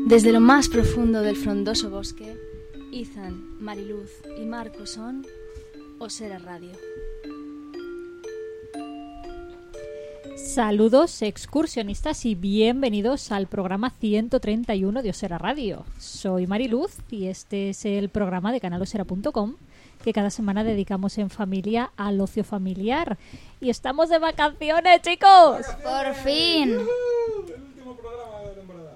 Desde lo más profundo del frondoso bosque, Ethan, Mariluz y Marco son Osera Radio. Saludos excursionistas y bienvenidos al programa 131 de Osera Radio. Soy Mariluz y este es el programa de canalosera.com que cada semana dedicamos en familia al ocio familiar. Y estamos de vacaciones, chicos. ¡Por fin! El último programa de la temporada.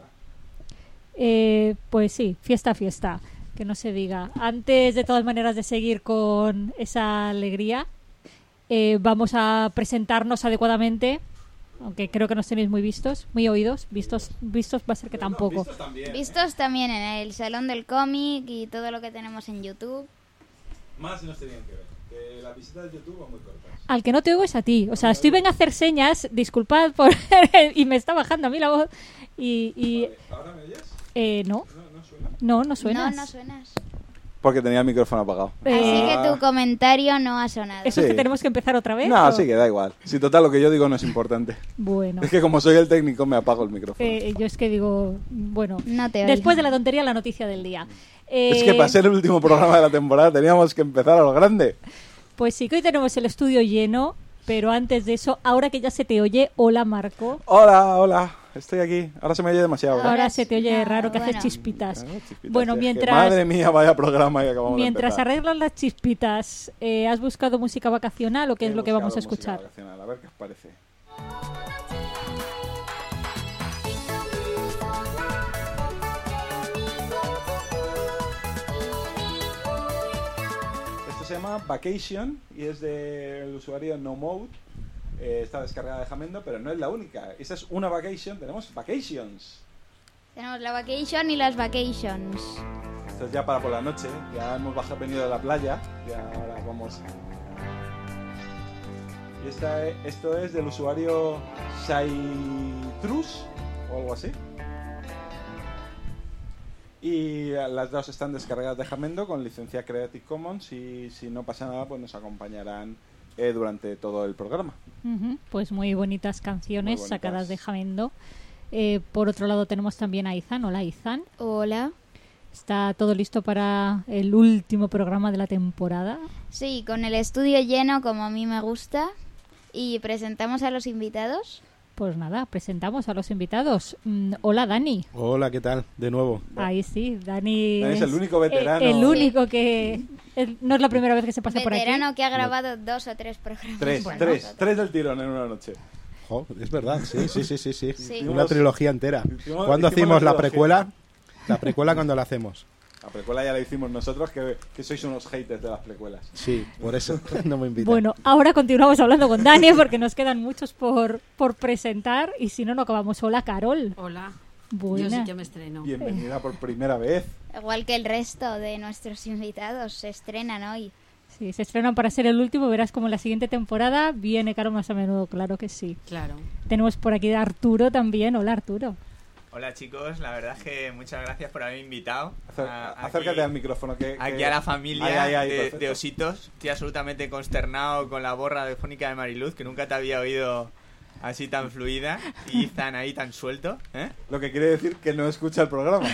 Pues sí, fiesta. Que no se diga. Antes, de todas maneras, de seguir con esa alegría, vamos a presentarnos adecuadamente. Aunque creo que nos tenéis muy vistos, muy oídos. Vistos va a ser que tampoco. Vistos también en el Salón del Cómic y todo lo que tenemos en YouTube. Más si nos tenían que ver. Que las visitas de YouTube van muy cortas. Al que no te oigo es a ti. O sea, estoy ven a hacer señas, disculpad por y me está bajando a mí la voz. Y Vale. ¿Ahora me oyes? No. ¿No suena? No suenas. No suenas. Porque tenía el micrófono apagado. Así que tu comentario no ha sonado. ¿Eso es Sí. que tenemos que empezar otra vez? No, ¿o? sí, que da igual. Si total lo que yo digo no es importante. Bueno. Es que como soy el técnico me apago el micrófono. Yo es que digo, bueno, No te oigo. después de la tontería, la noticia del día. Es que para ser el último programa de la temporada teníamos que empezar a lo grande. Pues sí, que hoy tenemos el estudio lleno, pero antes de eso, ahora que ya se te oye, hola Marco. Hola, estoy aquí. Ahora se me oye demasiado, ¿verdad? Ahora se te oye no, raro que bueno. haces chispitas. Bueno, chispitas, Bueno, es que mientras... madre mía, vaya programa que acabamos de Mientras empezar. arreglan las chispitas, ¿has buscado música vacacional o qué es lo que He vamos a buscado música escuchar? vacacional, a ver qué os parece. Esto se llama Vacation y es del usuario NoMode. Está descargada de Jamendo, pero no es la única. Esa es una Vacation, tenemos Vacations. Tenemos la Vacation y las Vacations. Esto es ya para por la noche, ya hemos venido de la playa, ya ahora vamos. Y esto es del usuario Shaitrus o algo así. Y las dos están descargadas de Jamendo con licencia Creative Commons y si no pasa nada pues nos acompañarán durante todo el programa. Ujú, pues muy bonitas canciones Muy bonitas. sacadas de Jamendo. Por otro lado tenemos también a Izan. Hola Izan. Hola. ¿Está todo listo para el último programa de la temporada? Sí, con el estudio lleno como a mí me gusta. Y presentamos a los invitados. Pues nada, presentamos a los invitados. Hola Dani. Hola, ¿qué tal? De nuevo. Ahí sí, Dani Dani es el único veterano. El único que... no es la primera vez que se pasa por aquí. Veterano que ha grabado 2 o 3 programas. Tres del tirón en una noche. Jo, es verdad, sí. Sí. Una trilogía entera. Hicimos ¿Cuándo hacemos la trilogía. precuela? La precuela, ¿cuándo la hacemos? La precuela ya la hicimos nosotros, que sois unos haters de las precuelas. Sí, por eso no me invitan. Bueno, ahora continuamos hablando con Dani porque nos quedan muchos por presentar y si no, no acabamos. Hola, Carol. Hola, Buena. yo sí que me estreno. Bienvenida por primera vez. Igual que el resto de nuestros invitados se estrenan hoy. Sí, se estrenan para ser el último. Verás como en la siguiente temporada viene Carol más a menudo, claro que sí. Claro. Tenemos por aquí a Arturo también. Hola, Arturo. Hola chicos, la verdad es que muchas gracias por haberme invitado. Acércate al micrófono. Aquí a la familia Ahí, de perfecto. ositos. Estoy absolutamente consternado con la voz radiofónica de Mariluz, que nunca te había oído así tan fluida y tan ahí tan suelto. Lo que quiere decir que no escucha el programa.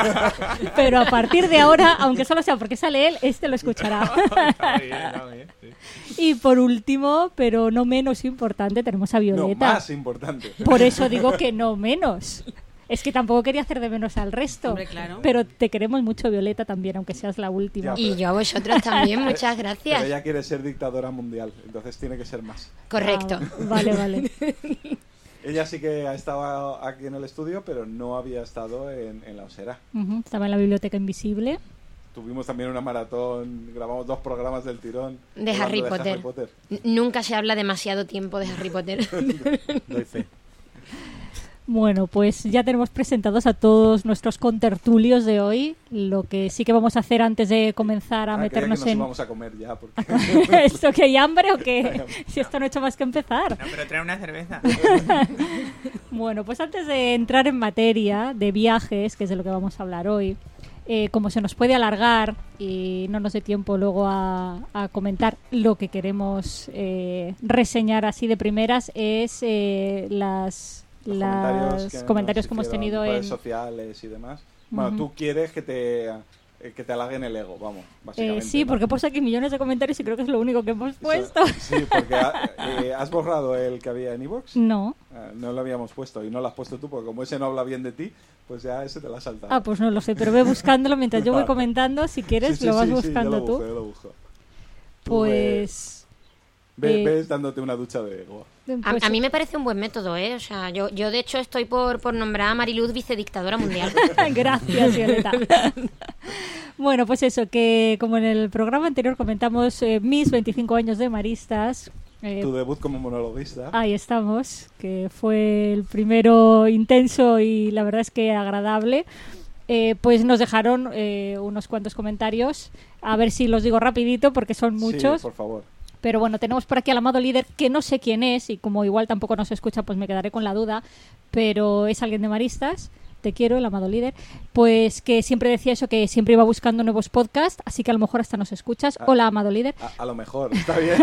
Pero a partir de ahora, aunque solo sea porque sale él, este lo escuchará. Está muy bien, sí. Y por último, pero no menos importante, tenemos a No, Violeta. más importante. Por eso digo que no menos. Es que tampoco quería hacer de menos al resto. Hombre, claro. Pero te queremos mucho, Violeta, también, aunque seas la última. Ya, Y yo a vosotros también, muchas Pero gracias. ella quiere ser dictadora mundial, entonces tiene que ser más. Correcto. Ah, vale. Ella sí que ha estado aquí en el estudio, pero no había estado en la Osera. Ujú, estaba en la biblioteca invisible. Tuvimos también una maratón, grabamos 2 programas del tirón. De hablando Harry Potter. Nunca se habla demasiado tiempo de Harry Potter. Doy fe. Bueno, pues ya tenemos presentados a todos nuestros contertulios de hoy. Lo que sí que vamos a hacer antes de comenzar a Creía meternos que nos en... íbamos a comer ya, porque... ¿Esto que hay hambre o qué? Si esto no ha hecho más que empezar. No, pero trae una cerveza. Bueno, pues antes de entrar en materia de viajes, que es de lo que vamos a hablar hoy, como se nos puede alargar y no nos dé tiempo luego a comentar lo que queremos reseñar así de primeras, es los comentarios que hemos tenido en en redes sociales y demás. Bueno, tú quieres que te halaguen el ego, vamos, básicamente. Sí, ¿no? porque he puesto aquí millones de comentarios y creo que es lo único que hemos puesto. Sí, porque ¿has borrado el que había en iVoox? No. No lo habíamos puesto y no lo has puesto tú, porque como ese no habla bien de ti, pues ya ese te lo has saltado. Ah, pues no lo sé, pero ve buscándolo mientras yo voy comentando. Si quieres, lo vas buscando tú. Yo lo busco. Pues... Ves dándote una ducha de ego. pues A mí me parece un buen método, ¿eh? O sea, yo de hecho estoy por nombrar a Mariluz vicedictadora mundial. Gracias, Violeta. Bueno, pues eso, que como en el programa anterior comentamos mis 25 años de maristas. Tu debut como monologuista. Ahí estamos, que fue el primero intenso y la verdad es que agradable. Pues nos dejaron unos cuantos comentarios. A ver si los digo rapidito porque son muchos. Sí, por favor. Pero bueno, tenemos por aquí al amado líder, que no sé quién es, y como igual tampoco nos escucha, pues me quedaré con la duda, pero es alguien de Maristas. Te quiero, el amado líder. Pues que siempre decía eso, que siempre iba buscando nuevos podcasts, así que a lo mejor hasta nos escuchas. Hola, amado líder. A lo mejor, está bien.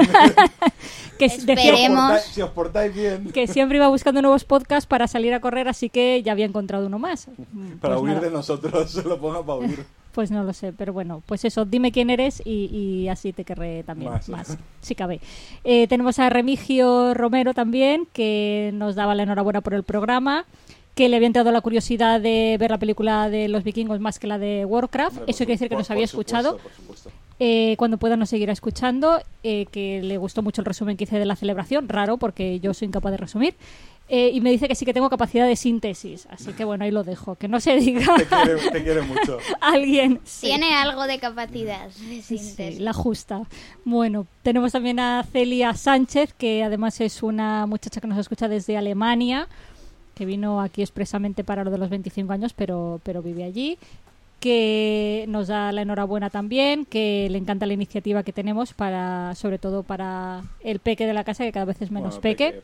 Que Esperemos. Si os portáis bien. que siempre iba buscando nuevos podcasts para salir a correr, así que ya había encontrado uno más. Para Pues huir nada. de nosotros, se lo ponga para huir. Pues no lo sé, pero bueno, pues eso, dime quién eres y así te querré también más si cabe. Tenemos a Remigio Romero también, que nos daba la enhorabuena por el programa, que le había entrado la curiosidad de ver la película de los vikingos más que la de Warcraft. Hombre, Eso quiere decir que nos había escuchado. Por supuesto. Cuando pueda nos seguirá escuchando, que le gustó mucho el resumen que hice de la celebración, raro porque yo soy incapaz de resumir. Y me dice que sí que tengo capacidad de síntesis, así que bueno, ahí lo dejo, que no se diga. Te quiere mucho. Alguien. Sí. Tiene algo de capacidad de síntesis. Sí, la justa. Bueno, tenemos también a Celia Sánchez, que además es una muchacha que nos escucha desde Alemania, que vino aquí expresamente para lo de los 25 años, pero vive allí, que nos da la enhorabuena también, que le encanta la iniciativa que tenemos para, sobre todo para el peque de la casa, que cada vez es menos peque.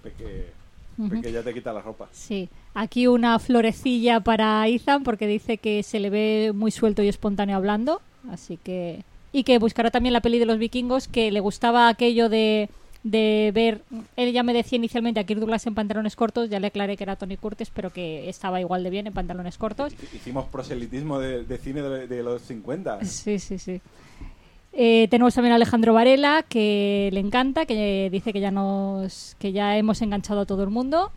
Peque ya te quita la ropa. Sí, aquí una florecilla para Ethan porque dice que se le ve muy suelto y espontáneo hablando, así que... Y que buscará también la peli de los vikingos, que le gustaba aquello de ver... Él ya me decía inicialmente a Kirk Douglas en pantalones cortos, ya le aclaré que era Tony Curtis, pero que estaba igual de bien en pantalones cortos. Hicimos proselitismo de cine de los 50. Sí. Tenemos también a Alejandro Varela, que le encanta, que dice que ya hemos enganchado a todo el mundo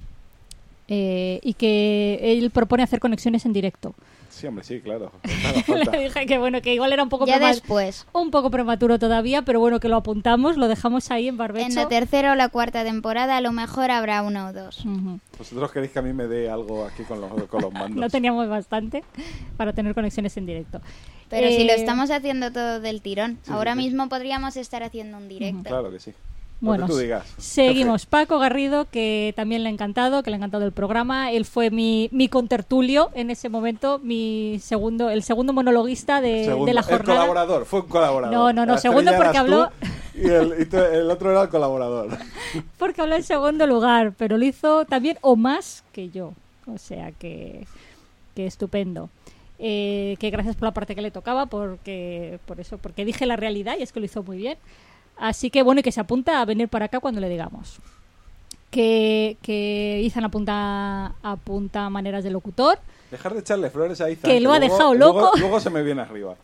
y que él propone hacer conexiones en directo. Sí, hombre, sí, claro. Le dije que bueno, que igual era un poco después. Un poco prematuro todavía, pero bueno, que lo apuntamos, lo dejamos ahí en barbecho. En la tercera o la cuarta temporada a lo mejor habrá uno o dos. Uh-huh. ¿Vosotros queréis que a mí me dé algo aquí con los mandos? No teníamos bastante para tener conexiones en directo. Pero si lo estamos haciendo todo del tirón, Sí, ahora sí. mismo podríamos estar haciendo un directo. Claro que sí. Bueno, Lo que tú digas. seguimos. Paco Garrido, que también le ha encantado, el programa. Él fue mi contertulio en ese momento, el segundo monologuista de la jornada. El colaborador, fue un colaborador. No, La segundo estrella porque eras tú habló... Y el otro era el colaborador. Porque habló en segundo lugar, pero lo hizo también o más que yo. O sea que estupendo. Que gracias por la parte que le tocaba, porque dije la realidad y es que lo hizo muy bien. Así que bueno, y que se apunta a venir para acá cuando le digamos. Que Ethan apunta maneras de locutor. Dejar de echarle flores a Ethan. Que lo ha dejado loco. Luego se me viene arriba.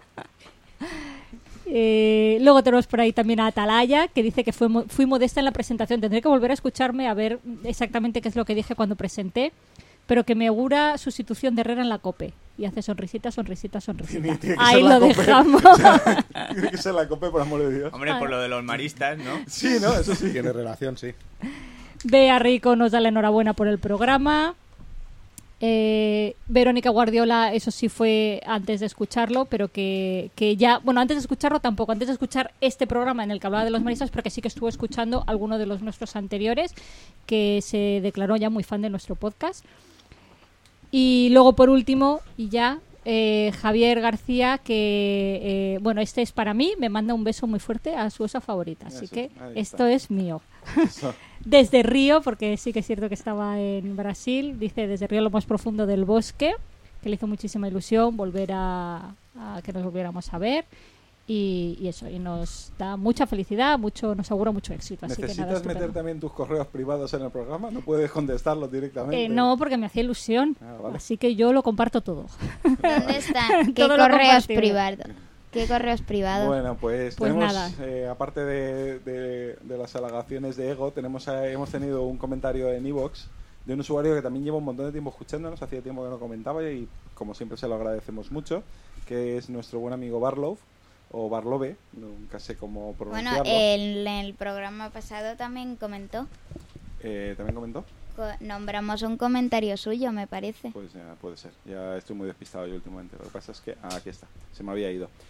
Luego tenemos por ahí también a Atalaya, que dice que fui modesta en la presentación. Tendré que volver a escucharme a ver exactamente qué es lo que dije cuando presenté, pero que me augura sustitución de Herrera en la COPE. Y hace sonrisita. Tiene que Ahí ser la lo COPE. dejamos. Tiene que ser la COPE, por amor de Dios. Hombre, por lo de los maristas, ¿no? Sí, ¿no? Eso sí. Tiene relación, sí. Bea Rico nos da la enhorabuena por el programa. Verónica Guardiola, eso sí fue antes de escucharlo, pero que ya, bueno, antes de escucharlo tampoco, antes de escuchar este programa en el que hablaba de los maristas, pero que sí que estuvo escuchando alguno de los nuestros anteriores, que se declaró ya muy fan de nuestro podcast. Y luego, por último, y ya, Javier García, que, bueno, este es para mí, me manda un beso muy fuerte a su osa favorita, así Eso, que ahí esto está. es mío. Eso. Desde Río, porque sí que es cierto que estaba en Brasil, dice desde Río lo más profundo del bosque, que le hizo muchísima ilusión volver a que nos volviéramos a ver. Y eso, y nos da mucha felicidad, nos augura mucho éxito. Así que nada, ¿Necesitas estupendo. meter también tus correos privados en el programa? ¿No puedes contestarlos directamente? No, porque me hacía ilusión. Vale. Así que yo lo comparto todo. ¿Dónde están? ¿Qué Todo lo correos compartible. privados? ¿Qué correos privados? Bueno, pues Pues tenemos, nada. aparte de las halagaciones de Ego, hemos tenido un comentario en iVoox de un usuario que también lleva un montón de tiempo escuchándonos, hacía tiempo que no comentaba y como siempre se lo agradecemos mucho, que es nuestro buen amigo Barlov, o Barlove, nunca sé cómo Bueno, pronunciarlo. en el programa pasado también comentó. ¿También comentó? Nombramos un comentario suyo, me parece. Pues ya puede ser, ya estoy muy despistado yo últimamente, lo que pasa es que... aquí está, se me había ido.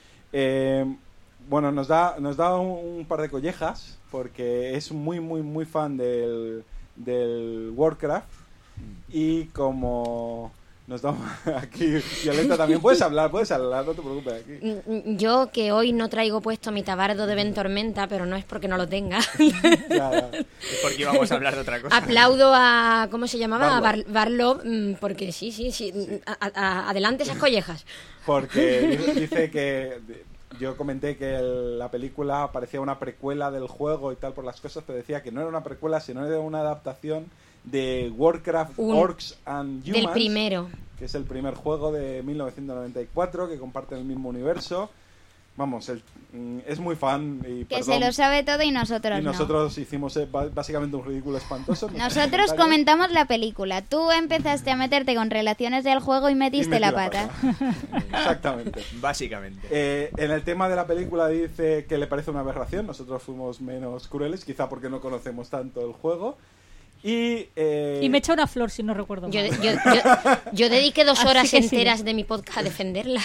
Bueno, nos da un par de collejas, porque es muy fan del Warcraft, y como nos da aquí Violeta también, puedes hablar, no te preocupes aquí. Yo que hoy no traigo puesto mi tabardo de Ventormenta, pero no es porque no lo tenga. Ya. Es porque íbamos a hablar de otra cosa. Aplaudo a... ¿Cómo se llamaba? Barlov. A Barlov, porque sí. Adelante esas collejas. Porque dice que... Yo comenté que la película parecía una precuela del juego y tal por las cosas, pero decía que no era una precuela, sino era una adaptación de Warcraft Orcs and Humans, Del primero. que es el primer juego de 1994 que comparte el mismo universo. Vamos, es muy fan y Que perdón, se lo sabe todo y nosotros y no. nosotros hicimos básicamente un ridículo espantoso. Nosotros comentamos la película. Tú empezaste a meterte con relaciones del juego y metiste Y metí la pata. Exactamente. Básicamente. En el tema de la película dice que le parece una aberración. Nosotros fuimos menos crueles, quizá porque no conocemos tanto el juego. Y me echa una flor, si no recuerdo mal. Yo dediqué 2 Así horas que sí. enteras de mi podcast a defenderla.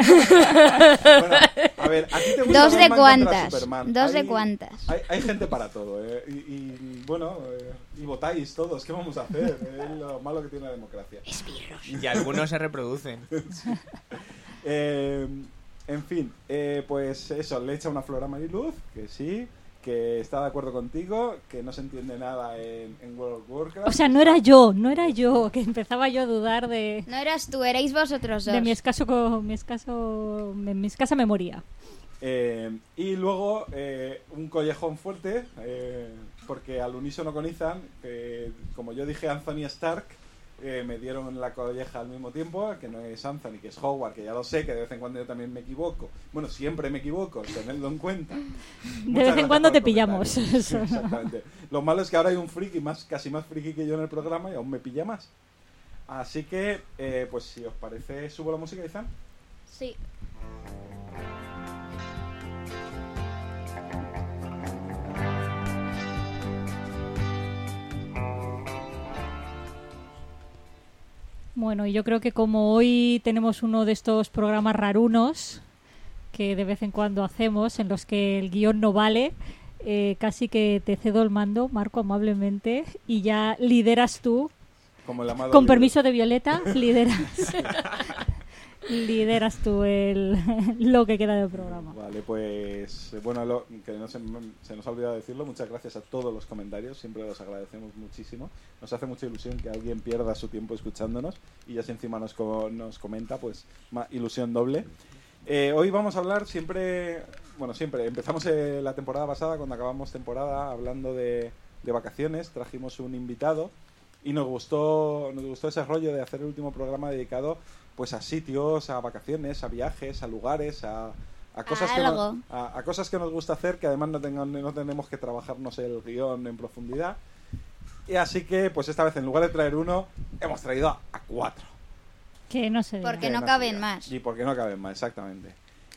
Bueno, a ver, ¿a ti te gusta ¿Dos de Batman cuántas? contra Superman? ¿Dos de Hay- cuántas? Hay gente para todo, y bueno, y votáis todos, ¿qué vamos a hacer? Es lo malo que tiene la democracia. Y algunos se reproducen. En fin, pues eso, le echa una flor a Mariluz, que sí, que está de acuerdo contigo, que no se entiende nada en World of Warcraft. O sea, no era yo, que empezaba yo a dudar de No eras tú, erais vosotros dos. mi escasa memoria. Y luego un collejón fuerte, porque al unísono con Ethan, como yo dije Anthony Stark, me dieron la colleja al mismo tiempo, que no es Anthony, que es Howard, que ya lo sé, que de vez en cuando yo también me equivoco. Bueno, siempre me equivoco, tenedlo en cuenta. De vez en cuando te pillamos. Sí, exactamente. Lo malo es que ahora hay un friki casi más friki que yo en el programa y aún me pilla más. Así que, pues si os parece, subo la música, Ethan. Sí. Bueno, y yo creo que como hoy tenemos uno de estos programas rarunos que de vez en cuando hacemos, en los que el guión no vale, casi que te cedo el mando, Marco, amablemente, y ya lideras tú, Como el amado con libro. permiso de Violeta, lideras tú lo que queda del programa. Vale, pues bueno, que no se nos ha olvidado decirlo, muchas gracias a todos los comentarios, siempre los agradecemos muchísimo. Nos hace mucha ilusión que alguien pierda su tiempo escuchándonos y ya si encima nos comenta, pues ilusión doble. Hoy vamos a hablar siempre empezamos la temporada pasada, cuando acabamos temporada, hablando de vacaciones, trajimos un invitado y nos gustó ese rollo de hacer el último programa dedicado pues a sitios, a vacaciones, a viajes, a lugares, a cosas a cosas que nos gusta hacer, que además no tenemos que trabajarnos el guión en profundidad. Y así que pues esta vez en lugar de traer uno, hemos traído a 4. Que no sé. Porque Que no se caben diga. más. Y porque no caben más, exactamente.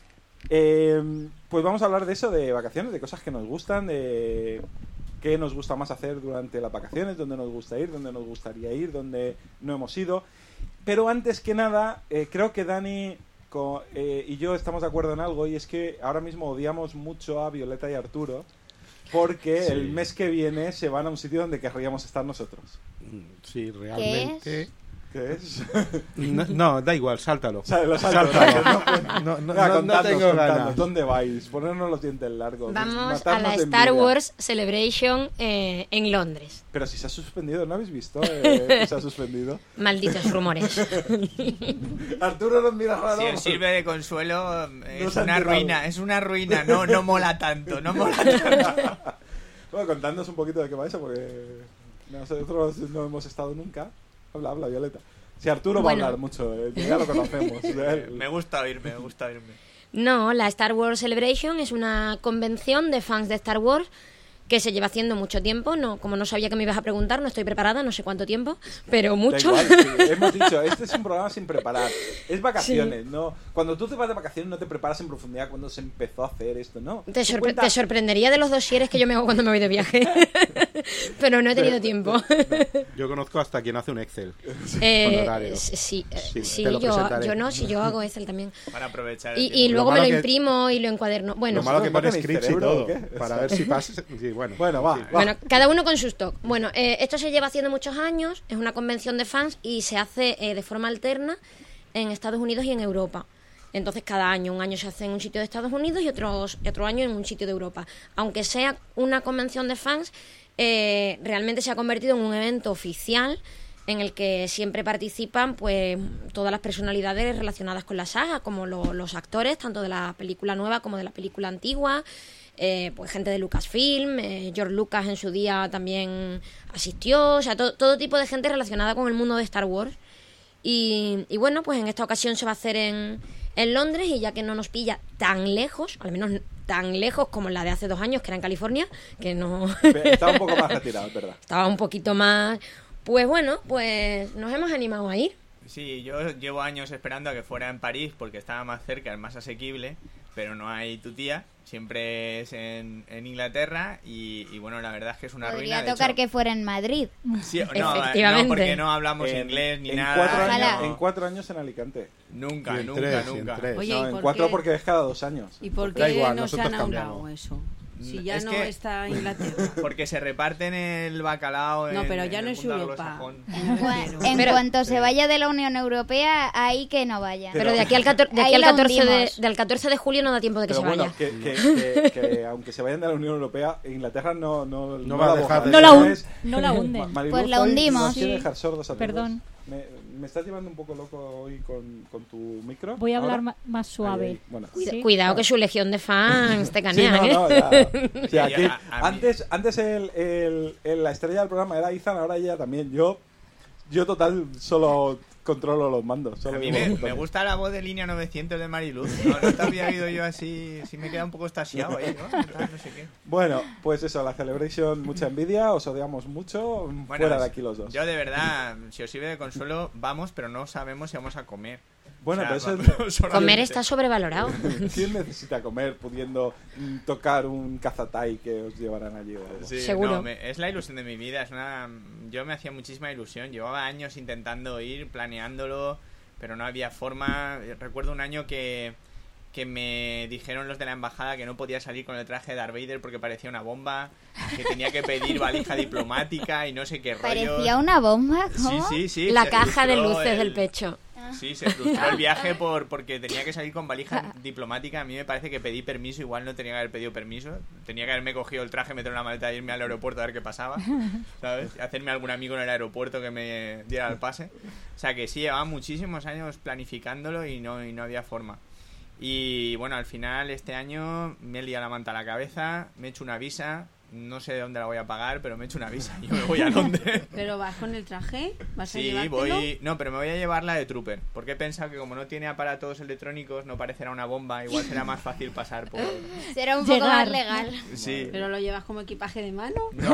Pues vamos a hablar de eso, de vacaciones, de cosas que nos gustan, de qué nos gusta más hacer durante las vacaciones, dónde nos gusta ir, dónde nos gustaría ir, dónde no hemos ido. Pero antes que nada, creo que Dani y yo estamos de acuerdo en algo, y es que ahora mismo odiamos mucho a Violeta y Arturo porque Sí. el mes que viene se van a un sitio donde querríamos estar nosotros. Sí, realmente. ¿Qué es? No, da igual, sáltalo. O sea, lo salto. No Contadnos, tengo ganas. ¿Dónde vais? Ponernos los dientes largos. Vamos a matarnos la de Star envidia. Wars Celebration en Londres. Pero si se ha suspendido, ¿no habéis visto? Que se ha suspendido. Malditos rumores. Arturo nos mira raro. Si os sirve de consuelo, No es se ha una enterado. ruina, es una ruina. No mola tanto, no mola tanto. Bueno, contadnos un poquito de qué va eso, porque nosotros no hemos estado nunca. Habla, Violeta. Si Arturo Bueno. va a hablar mucho, ya lo conocemos. Me gusta oírme. No, la Star Wars Celebration es una convención de fans de Star Wars que se lleva haciendo mucho tiempo. No, como no sabía que me ibas a preguntar, no estoy preparada, no sé cuánto tiempo, pero Da mucho. igual, sí, hemos dicho, este es un programa sin preparar. Es vacaciones, ¿no? Cuando tú te vas de vacaciones no te preparas en profundidad cuando se empezó a hacer esto, ¿no? Te, Tú cuentas- te sorprendería de los dosieres que yo me hago cuando me voy de viaje. Pero no he tenido tiempo. Yo conozco hasta quien hace un Excel. Eh, con horario. sí, Sí, te lo presentaré. yo no, si yo hago Excel también. Para aprovechar el Y tiempo. luego Lo me lo malo que- imprimo y lo encuaderno. Bueno, Lo malo que ¿no pone tenéis scripts y cerebro o todo. qué? Para ver si pasa. Sí, bueno. Bueno, va. Sí. bueno, cada uno con su stock. Bueno, esto se lleva haciendo muchos años, es una convención de fans y se hace de forma alterna en Estados Unidos y en Europa. Entonces cada año, un año se hace en un sitio de Estados Unidos y otro año en un sitio de Europa. Aunque sea una convención de fans, realmente se ha convertido en un evento oficial en el que siempre participan pues todas las personalidades relacionadas con la saga, como los actores, tanto de la película nueva como de la película antigua, pues gente de Lucasfilm, George Lucas en su día también asistió, o sea, todo tipo de gente relacionada con el mundo de Star Wars. Y bueno, pues en esta ocasión se va a hacer en Londres, y ya que no nos pilla tan lejos, al menos tan lejos como la de hace 2 años, que era en California, que no Estaba un poco más retirado, es verdad. estaba un poquito más... Pues bueno, pues nos hemos animado a ir. Sí, yo llevo años esperando a que fuera en París porque estaba más cerca, es más asequible, pero no hay tu tía. Siempre es en Inglaterra y bueno, la verdad es que es una ruina. Podría De tocar hecho, que fuera en Madrid. sí, Efectivamente. no, porque no hablamos inglés ni nada. 4 años, Ojalá. en 4 años en Alicante. Nunca, Y en nunca, 3, y en nunca. 3. Oye, No, ¿y en por 4 qué? porque es cada 2 años. ¿Y por Da qué igual, no se nosotros han anulado cambiamos. eso? Si ya Es no que- está Inglaterra. Porque se reparten el bacalao No, en, pero ya en no el es mundo Europa. anglosajón. En Pero- cuanto se vaya de la Unión Europea, ahí que no vaya. Pero de aquí al, Ahí la 14 hundimos. del 14 de julio no da tiempo de que Pero se bueno, vaya. que aunque se vayan de la Unión Europea, Inglaterra no va a dejar de No la, ser. hun- no la hunden. Mariluz, Pues la hoy hundimos. nos quiere Sí. dejar sordos a todos. Perdón. Me estás llevando un poco loco hoy con tu micro. Voy a hablar ¿Ahora? más suave. Ahí. Bueno. Sí. Cuidado que su legión de fans te Sí, canean, no, ¿eh? no, ya. O sea, Sí, aquí- a mí- antes la estrella del programa era Ethan, ahora ella también. Yo total solo controlo los mandos. Solo A mí digo los me botones. gusta la voz de línea 900 de Mariluz. No te había oído yo así. Sí me queda un poco estasiado ahí, ¿no? Tal, no sé qué. Bueno, pues eso, la Celebration, mucha envidia, os odiamos mucho. Fuera de aquí los dos. Yo de verdad, si os sirve de consuelo, vamos, pero no sabemos si vamos a comer. Bueno, O sea, pero eso vamos es... solamente- Comer está sobrevalorado. ¿Quién necesita comer pudiendo tocar un cazatai que os llevarán allí? O algo? Sí, Seguro. no, es la ilusión de mi vida. Yo me hacía muchísima ilusión. Llevaba años intentando ir, planeándolo, pero no había forma. Recuerdo un año que me dijeron los de la embajada que no podía salir con el traje de Darth Vader porque parecía una bomba, que tenía que pedir valija diplomática y no sé qué rollo. ¿Parecía una bomba? ¿Cómo? Sí, La se caja de frustró luces del pecho. Sí, se frustró el viaje porque tenía que salir con valija diplomática. A mí me parece que pedí permiso, igual no tenía que haber pedido permiso. Tenía que haberme cogido el traje, meterlo en la maleta e irme al aeropuerto a ver qué pasaba, ¿sabes? Hacerme algún amigo en el aeropuerto que me diera el pase. O sea que sí, llevaba muchísimos años planificándolo y no había forma. Y bueno, al final este año me he liado la manta a la cabeza, me he hecho una visa. No sé de dónde la voy a pagar, pero me he hecho una visa y yo me voy a Londres. ¿Pero vas con el traje? ¿Vas a Sí, llevártelo? No, pero me voy a llevar la de Trooper. Porque he pensado que como no tiene aparatos electrónicos, no parecerá una bomba. Igual será más fácil pasar por... Será un poco Llegar. más legal. Sí. ¿Pero lo llevas como equipaje de mano? No,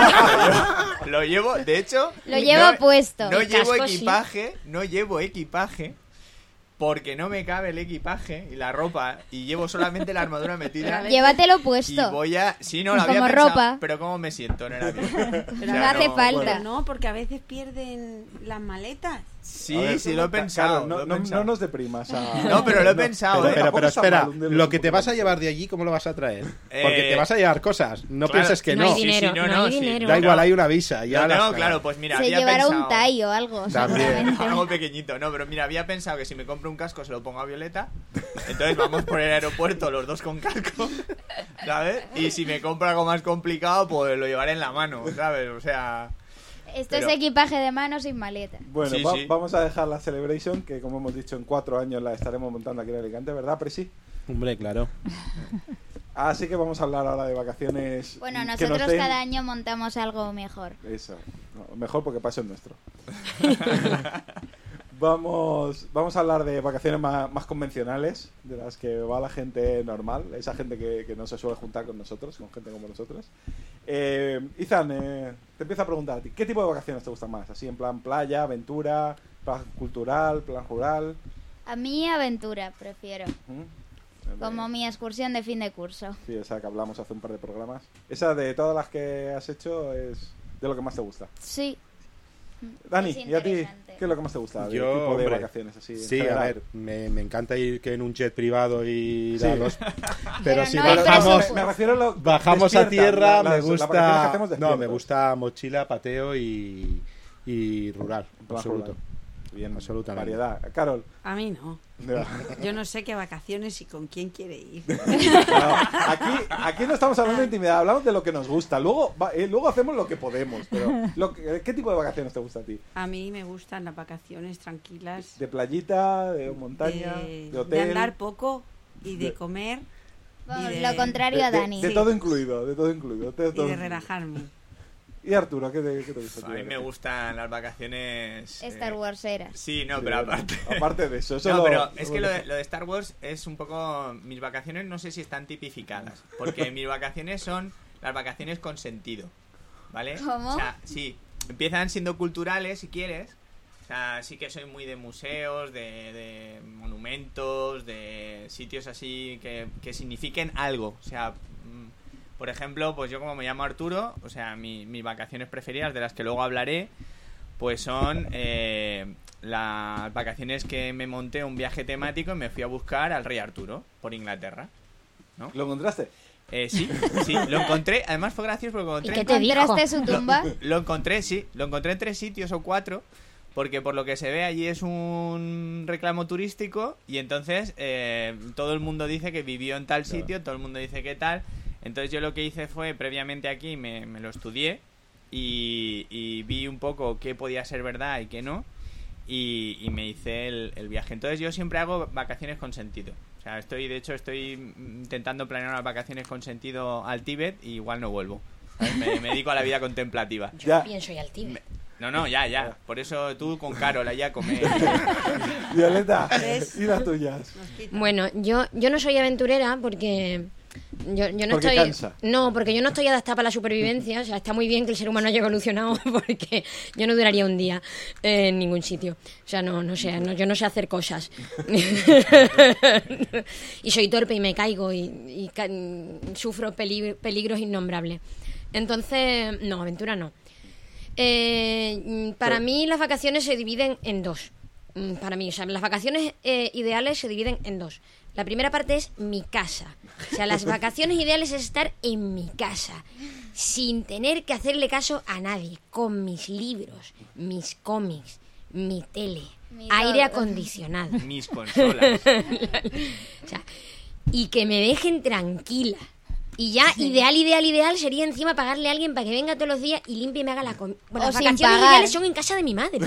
lo llevo, de hecho... Lo llevo no- puesto. No El llevo casco, sí. equipaje, no llevo equipaje. Porque no me cabe el equipaje y la ropa. Y llevo solamente la armadura metida. Llévatelo Y puesto. voy a... Sí, no, lo había Como pensado, ropa. pero ¿cómo me siento en el avión? Pero no hace falta. Pero no, porque a veces pierden las maletas. Sí, A ver, sí, lo he pensado. Claro, lo he pensado. no nos deprimas. No, pero lo he pensado. Pero tampoco está espera, mal un día lo que te los vas a llevar de allí, ¿cómo lo vas a traer? Porque te vas a llevar cosas. No claro, pienses que no no. hay dinero, Sí, no hay sí. dinero. Da igual, No. hay una visa. Ya No, las no, pagas. claro, pues mira, Se había llevará pensado... un Tai o algo, También. seguramente. Algo pequeñito, no, pero mira, había pensado que si me compro un casco se lo pongo a Violeta. Entonces vamos por el aeropuerto los dos con casco, ¿sabes? Y si me compro algo más complicado, pues lo llevaré en la mano, ¿sabes? O sea... Esto Pero- es equipaje de mano sin maleta. Bueno, Sí, sí. vamos a dejar la Celebration, que como hemos dicho, en 4 años la estaremos montando aquí en Alicante, ¿verdad, Presi? Hombre, claro. Así que vamos a hablar ahora de vacaciones. Bueno, que nos nosotros den- cada año montamos algo mejor. Eso, no, mejor porque para eso es nuestro. Vamos a hablar de vacaciones más convencionales, de las que va la gente normal, esa gente que no se suele juntar con nosotros, con gente como nosotros. Izan, te empiezo a preguntar a ti, ¿qué tipo de vacaciones te gustan más? Así en plan playa, aventura, plan cultural, plan rural. A mí aventura prefiero, ¿Mm? como mi excursión de fin de curso. Sí, esa que hablamos hace un par de programas. Esa de todas las que has hecho es de lo que más te gusta. Sí. Dani, Es ¿y a ti interesante. qué es lo que más te gusta? Yo, ¿Qué tipo de hombre, vacaciones así? en Sí, a general? ver, me encanta ir que en un jet privado y Sí. a los... Pero Pero si no hay bajamos, presupuesto. me refiero a lo bajamos a despierta, tierra, las me vacaciones que gusta... hacemos No, me despiertas. gusta mochila, pateo y rural, En plan absoluto. rural. Bien, Absolutamente. variedad. Carol. A mí no. No, Yo no sé qué vacaciones y con quién quiere ir. aquí no estamos hablando de intimidad, hablamos de lo que nos gusta. Luego hacemos lo que podemos. Pero ¿qué tipo de vacaciones te gusta a ti? A mí me gustan las vacaciones tranquilas. ¿De playita, de montaña, de hotel? de andar poco y de De- comer Vamos, Y de- lo contrario a Dani. De Sí. todo incluido, de todo incluido. y de relajarme. ¿Y Arturo, qué te gusta? A mí me gustan las vacaciones... Star Warseras. Sí, no, Sí, pero bueno, aparte... aparte de eso, No, pero es que lo de Star Wars es un poco... Mis vacaciones no sé si están tipificadas. Porque mis vacaciones son las vacaciones con sentido. ¿Vale? ¿Cómo? O sea, sí. Empiezan siendo culturales, si quieres. O sea, sí que soy muy de museos, de monumentos, de sitios así que signifiquen algo. O sea, por ejemplo, pues yo como me llamo Arturo, o sea, mis vacaciones preferidas, de las que luego hablaré, pues son las vacaciones que me monté un viaje temático y me fui a buscar al rey Arturo por Inglaterra. ¿No? ¿Lo encontraste? Sí, lo encontré. Además fue gracioso porque lo ¿Y encontré. qué te dijo? ¿Encontraste su tumba? Lo encontré, sí. Lo encontré en 3 sitios o 4. Porque por lo que se ve allí es un reclamo turístico. Y entonces todo el mundo dice que vivió en tal sitio. Todo el mundo dice que tal. Entonces yo lo que hice fue, previamente aquí, me lo estudié. Y vi un poco qué podía ser verdad y qué no. Y me hice el viaje. Entonces yo siempre hago vacaciones con sentido. O sea, de hecho estoy intentando planear unas vacaciones con sentido al Tíbet y igual no vuelvo. ¿Sabes? Me dedico a la vida contemplativa. Yo Ya. pienso ir al Tíbet. No, ya. Por eso tú con Carol allá a comer. Violeta, ¿Ves? y las tuyas. Nos quita. Bueno, yo no soy aventurera porque yo no Porque estoy cansa. no, porque yo no estoy adaptada para la supervivencia. O sea, está muy bien que el ser humano haya evolucionado porque yo no duraría un día en ningún sitio. O sea, no sé, yo no sé hacer cosas. Y soy torpe y me caigo y sufro peligros innombrables. Entonces, no, aventura no. Para mí las vacaciones se dividen en dos. Para mí, o sea, las vacaciones ideales se dividen en dos. La primera parte es mi casa. O sea, las vacaciones ideales es estar en mi casa, sin tener que hacerle caso a nadie, con mis libros, mis cómics, mi tele, Mi aire todo. acondicionado. Mis consolas. O sea, y que me dejen tranquila. Y ya, ideal sería encima pagarle a alguien para que venga todos los días y limpie y me haga la comida. Bueno, O las sin vacaciones pagar. ideales son en casa de mi madre.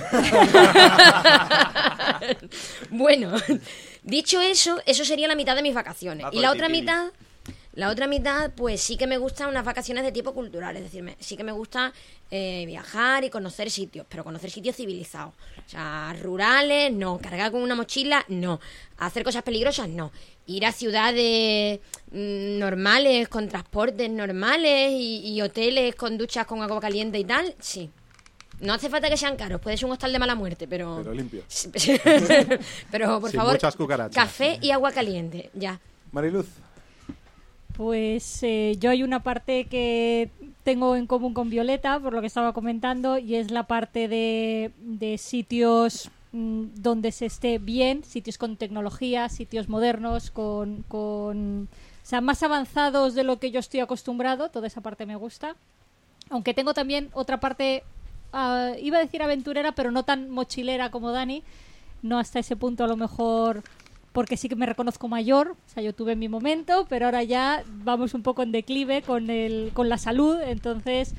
Bueno, dicho eso, eso sería la mitad de mis vacaciones. Va Y la por otra ti, mitad, pues sí que me gustan unas vacaciones de tipo cultural. Es decir, sí que me gusta viajar y conocer sitios, pero conocer sitios civilizados. O sea, rurales, no. Cargar con una mochila, no. Hacer cosas peligrosas, no. Ir a ciudades normales, con transportes normales y hoteles con duchas con agua caliente y tal, sí. No hace falta que sean caros, puede ser un hostal de mala muerte, pero... Pero limpio. Pero, por Sin favor, muchas cucarachas. café y agua caliente, ya. Mariluz. Pues yo hay una parte que tengo en común con Violeta, por lo que estaba comentando, y es la parte de sitios donde se esté bien, sitios con tecnología, sitios modernos, o sea, más avanzados de lo que yo estoy acostumbrado. Toda esa parte me gusta. Aunque tengo también otra parte, iba a decir aventurera, pero no tan mochilera como Dani. No hasta ese punto a lo mejor, porque sí que me reconozco mayor. O sea, yo tuve mi momento, pero ahora ya vamos un poco en declive con la salud. Entonces,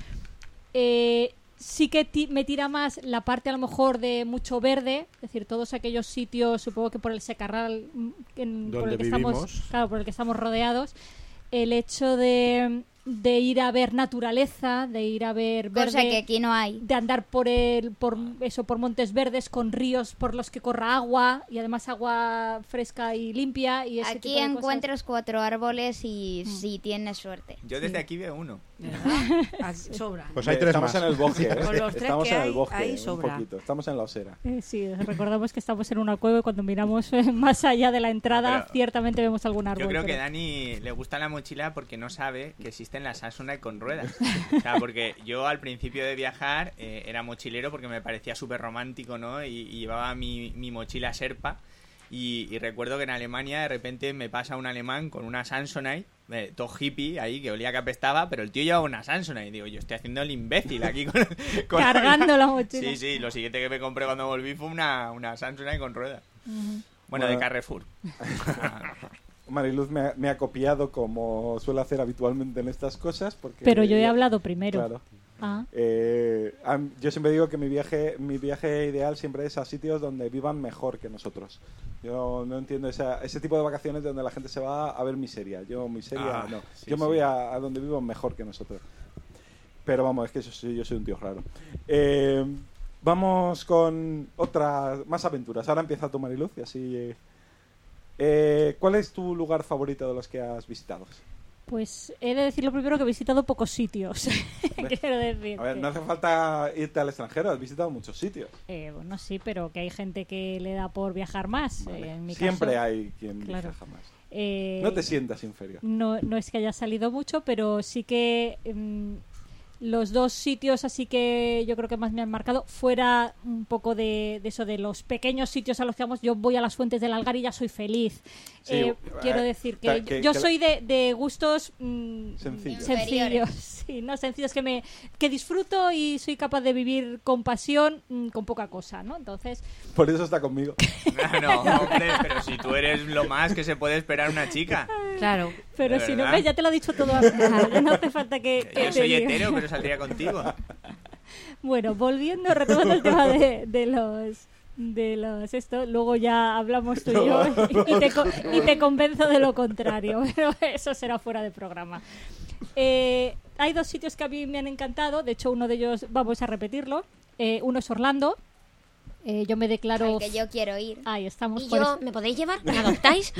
sí que me tira más la parte a lo mejor de mucho verde. Es decir, todos aquellos sitios, supongo que por el secarral por el que estamos rodeados. El hecho de ir a ver naturaleza, de ir a ver verde, cosa que aquí no hay, de andar por montes verdes con ríos por los que corra agua, y además agua fresca y limpia, y ese aquí tipo de encuentras 4 árboles y si tienes suerte. Yo desde aquí veo uno. Sobra. Pues hay 3 estamos más. en el bosque, ¿eh? Con los 3 Estamos que en hay, el bosque, ahí un sobra. poquito. Estamos en la osera. Sí, recordamos que estamos en una cueva y cuando miramos más allá de la entrada, Pero ciertamente vemos algún árbol. Yo creo que pero- Dani le gusta la mochila porque no sabe que existen las Samsonite con ruedas. O sea, porque yo al principio de viajar era mochilero porque me parecía súper romántico, ¿no? Y llevaba mi mochila Sherpa. Y recuerdo que en Alemania de repente me pasa un alemán con una Samsonite, todo hippie ahí, que olía que apestaba, pero el tío llevaba una Samsonite. Digo, yo estoy haciendo el imbécil aquí con Cargando la mochila. Sí, lo siguiente que me compré cuando volví fue una Samsonite con ruedas. Bueno, de Carrefour. Mariluz me ha copiado como suele hacer habitualmente en estas cosas. Porque Pero yo he hablado primero. Claro. Ah. Yo siempre digo que mi viaje ideal siempre es a sitios donde vivan mejor que nosotros. Yo no entiendo ese tipo de vacaciones donde la gente se va a ver miseria. Yo miseria no. Sí, Yo me sí. voy a donde vivan mejor que nosotros. Pero vamos, es que yo soy un tío raro. Vamos con otras más aventuras. Ahora empieza tu, Mariluz, y así. ¿Cuál es tu lugar favorito de los que has visitado? Pues he de decir lo primero que he visitado pocos sitios. Quiero decir. A ver, no hace falta irte al extranjero, has visitado muchos sitios. Bueno, sí, pero que hay gente que le da por viajar más. Vale. En mi Siempre caso, hay quien claro. viaja más. eh, No te sientas inferior. no es que haya salido mucho, pero sí que los 2 sitios así que yo creo que más me han marcado, fuera un poco de eso, de los pequeños sitios a los que vamos. Yo voy a las Fuentes del Algar y ya soy feliz. Sí, Quiero decir que que yo soy de gustos Sencillos. sencillos, sí, no sencillos, que disfruto y soy capaz de vivir con pasión, con poca cosa, ¿no? Entonces, Por eso está conmigo. No, hombre, pero si tú eres lo más que se puede esperar una chica. Claro. pero ¿De si no, verdad? ves, ya te lo ha dicho todo antes, no hace falta que Yo te soy diga. hetero, pero saldría contigo. Bueno, retomando el tema de los esto, luego ya hablamos tú y yo y te convenzo de lo contrario, pero eso será fuera de programa. Hay 2 sitios que a mí me han encantado, de hecho uno de ellos vamos a repetirlo. Uno es Orlando. Yo me declaro... Al que yo quiero ir. Ahí estamos. ¿Y por yo eso. me podéis llevar? ¿Me adoptáis?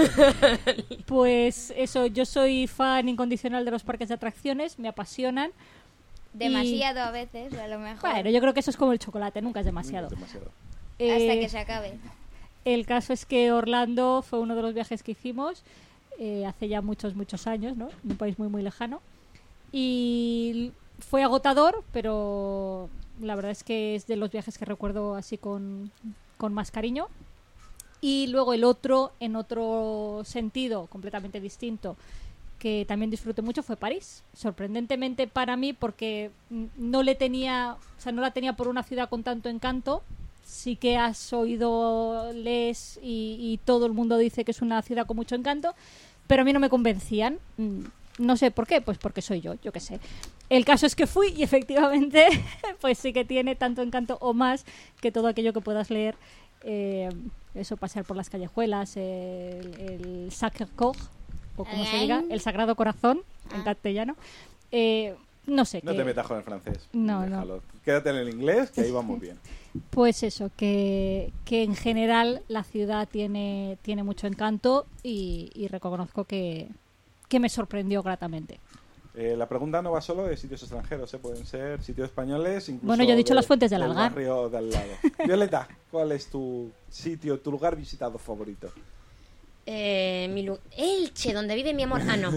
Pues eso, yo soy fan incondicional de los parques de atracciones, me apasionan. Demasiado a veces, a lo mejor. Bueno, yo creo que eso es como el chocolate, nunca es demasiado. Demasiado. Hasta Eh, que se acabe. El caso es que Orlando fue uno de los viajes que hicimos hace ya muchos años, ¿no? En un país muy, muy lejano. Y fue agotador, pero la verdad es que es de los viajes que recuerdo así con más cariño. Y luego el otro, en otro sentido, completamente distinto, que también disfruté mucho, fue París. Sorprendentemente para mí, porque no la tenía por una ciudad con tanto encanto. Sí que has oído, lees y todo el mundo dice que es una ciudad con mucho encanto, pero a mí no me convencían. No sé por qué, pues porque soy yo qué sé. El caso es que fui y efectivamente pues sí que tiene tanto encanto o más que todo aquello que puedas leer. Eso, pasear por las callejuelas, el Sacré-Cœur, o como se diga, el Sagrado Corazón en castellano. No sé. No te metas con el francés. No, Déjalo. Quédate en el inglés, que ahí vamos bien. Pues eso, que en general la ciudad tiene mucho encanto y reconozco que me sorprendió gratamente. La pregunta no va solo de sitios extranjeros, pueden ser sitios españoles, incluso Bueno, yo he dicho las Fuentes del Algar. barrio de al lado. Violeta, ¿cuál es tu sitio, tu lugar visitado favorito? Elche, donde vive mi amor. Ah, no.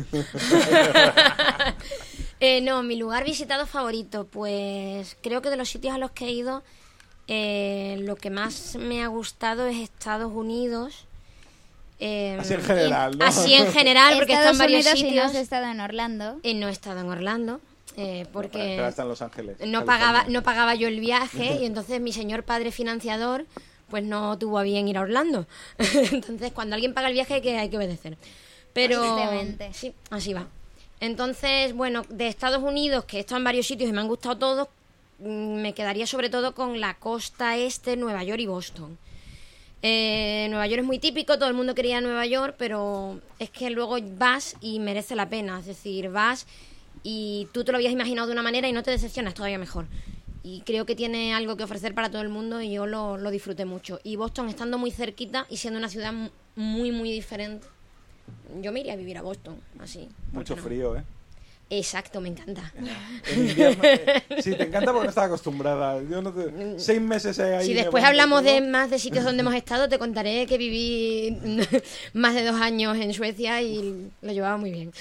No, mi lugar visitado favorito, pues creo que de los sitios a los que he ido, Lo que más me ha gustado es Estados Unidos. Así en general, ¿no? Así en general, porque he estado en varios Estados Unidos, sitios. y no has estado en Orlando. No he estado en Orlando, porque Pero está en Los Ángeles. no pagaba yo el viaje y entonces mi señor padre financiador pues no tuvo a bien ir a Orlando. Entonces, cuando alguien paga el viaje hay que obedecer. Pero Tristemente. sí, así va. Entonces, bueno, de Estados Unidos, que he estado en varios sitios y me han gustado todos, me quedaría sobre todo con la costa este, Nueva York y Boston. Nueva York es muy típico, todo el mundo quería Nueva York, pero es que luego vas y merece la pena. Es decir, vas y tú te lo habías imaginado de una manera y no te decepcionas, todavía mejor. Y creo que tiene algo que ofrecer para todo el mundo y yo lo disfruté mucho. Y Boston, estando muy cerquita y siendo una ciudad muy, muy diferente, yo me iría a vivir a Boston, así. Mucho no? frío, ¿eh? Exacto, me encanta. En invierno, sí, te encanta porque no estás acostumbrada. Yo no te... 6 meses ahí. Si después hablamos más de sitios donde hemos estado, te contaré que viví más de 2 años en Suecia y lo llevaba muy bien.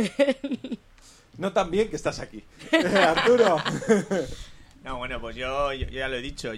No tan bien que estás aquí. Arturo. No, bueno, pues yo ya lo he dicho.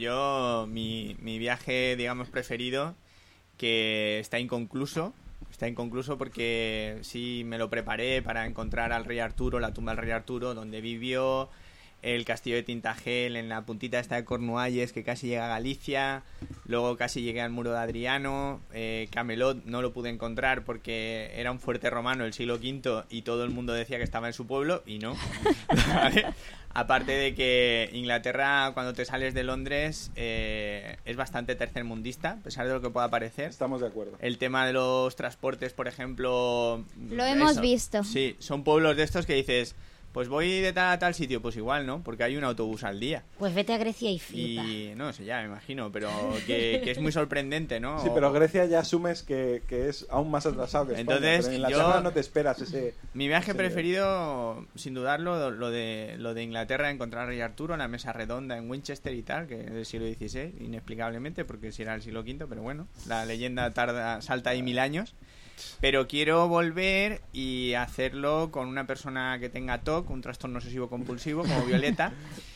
Mi viaje, digamos, preferido, que está inconcluso. Está inconcluso porque sí me lo preparé para encontrar al rey Arturo, la tumba del rey Arturo, donde vivió, el castillo de Tintagel, en la puntita esta de Cornualles, que casi llega a Galicia, luego casi llegué al muro de Adriano, Camelot no lo pude encontrar porque era un fuerte romano del siglo V y todo el mundo decía que estaba en su pueblo, y no. ¿Vale? Aparte de que Inglaterra, cuando te sales de Londres, es bastante tercermundista, a pesar de lo que pueda parecer. Estamos de acuerdo. El tema de los transportes, por ejemplo... Lo hemos visto. Sí, son pueblos de estos que dices, pues voy de tal a tal sitio, pues igual, ¿no? Porque hay un autobús al día. Pues vete a Grecia y flipa. Y no sé, ya me imagino, pero que es muy sorprendente, ¿no? Sí, pero Grecia ya asumes que es aún más atrasado que España. Entonces, pero en Inglaterra no te esperas ese... Mi viaje ese preferido, sin dudarlo, lo de Inglaterra, encontrar al rey Arturo en la mesa redonda en Winchester y tal, que es del siglo XVI, inexplicablemente, porque si era el siglo V, pero bueno, la leyenda salta ahí 1000 años. Pero quiero volver y hacerlo con una persona que tenga TOC, un trastorno obsesivo compulsivo, como Violeta,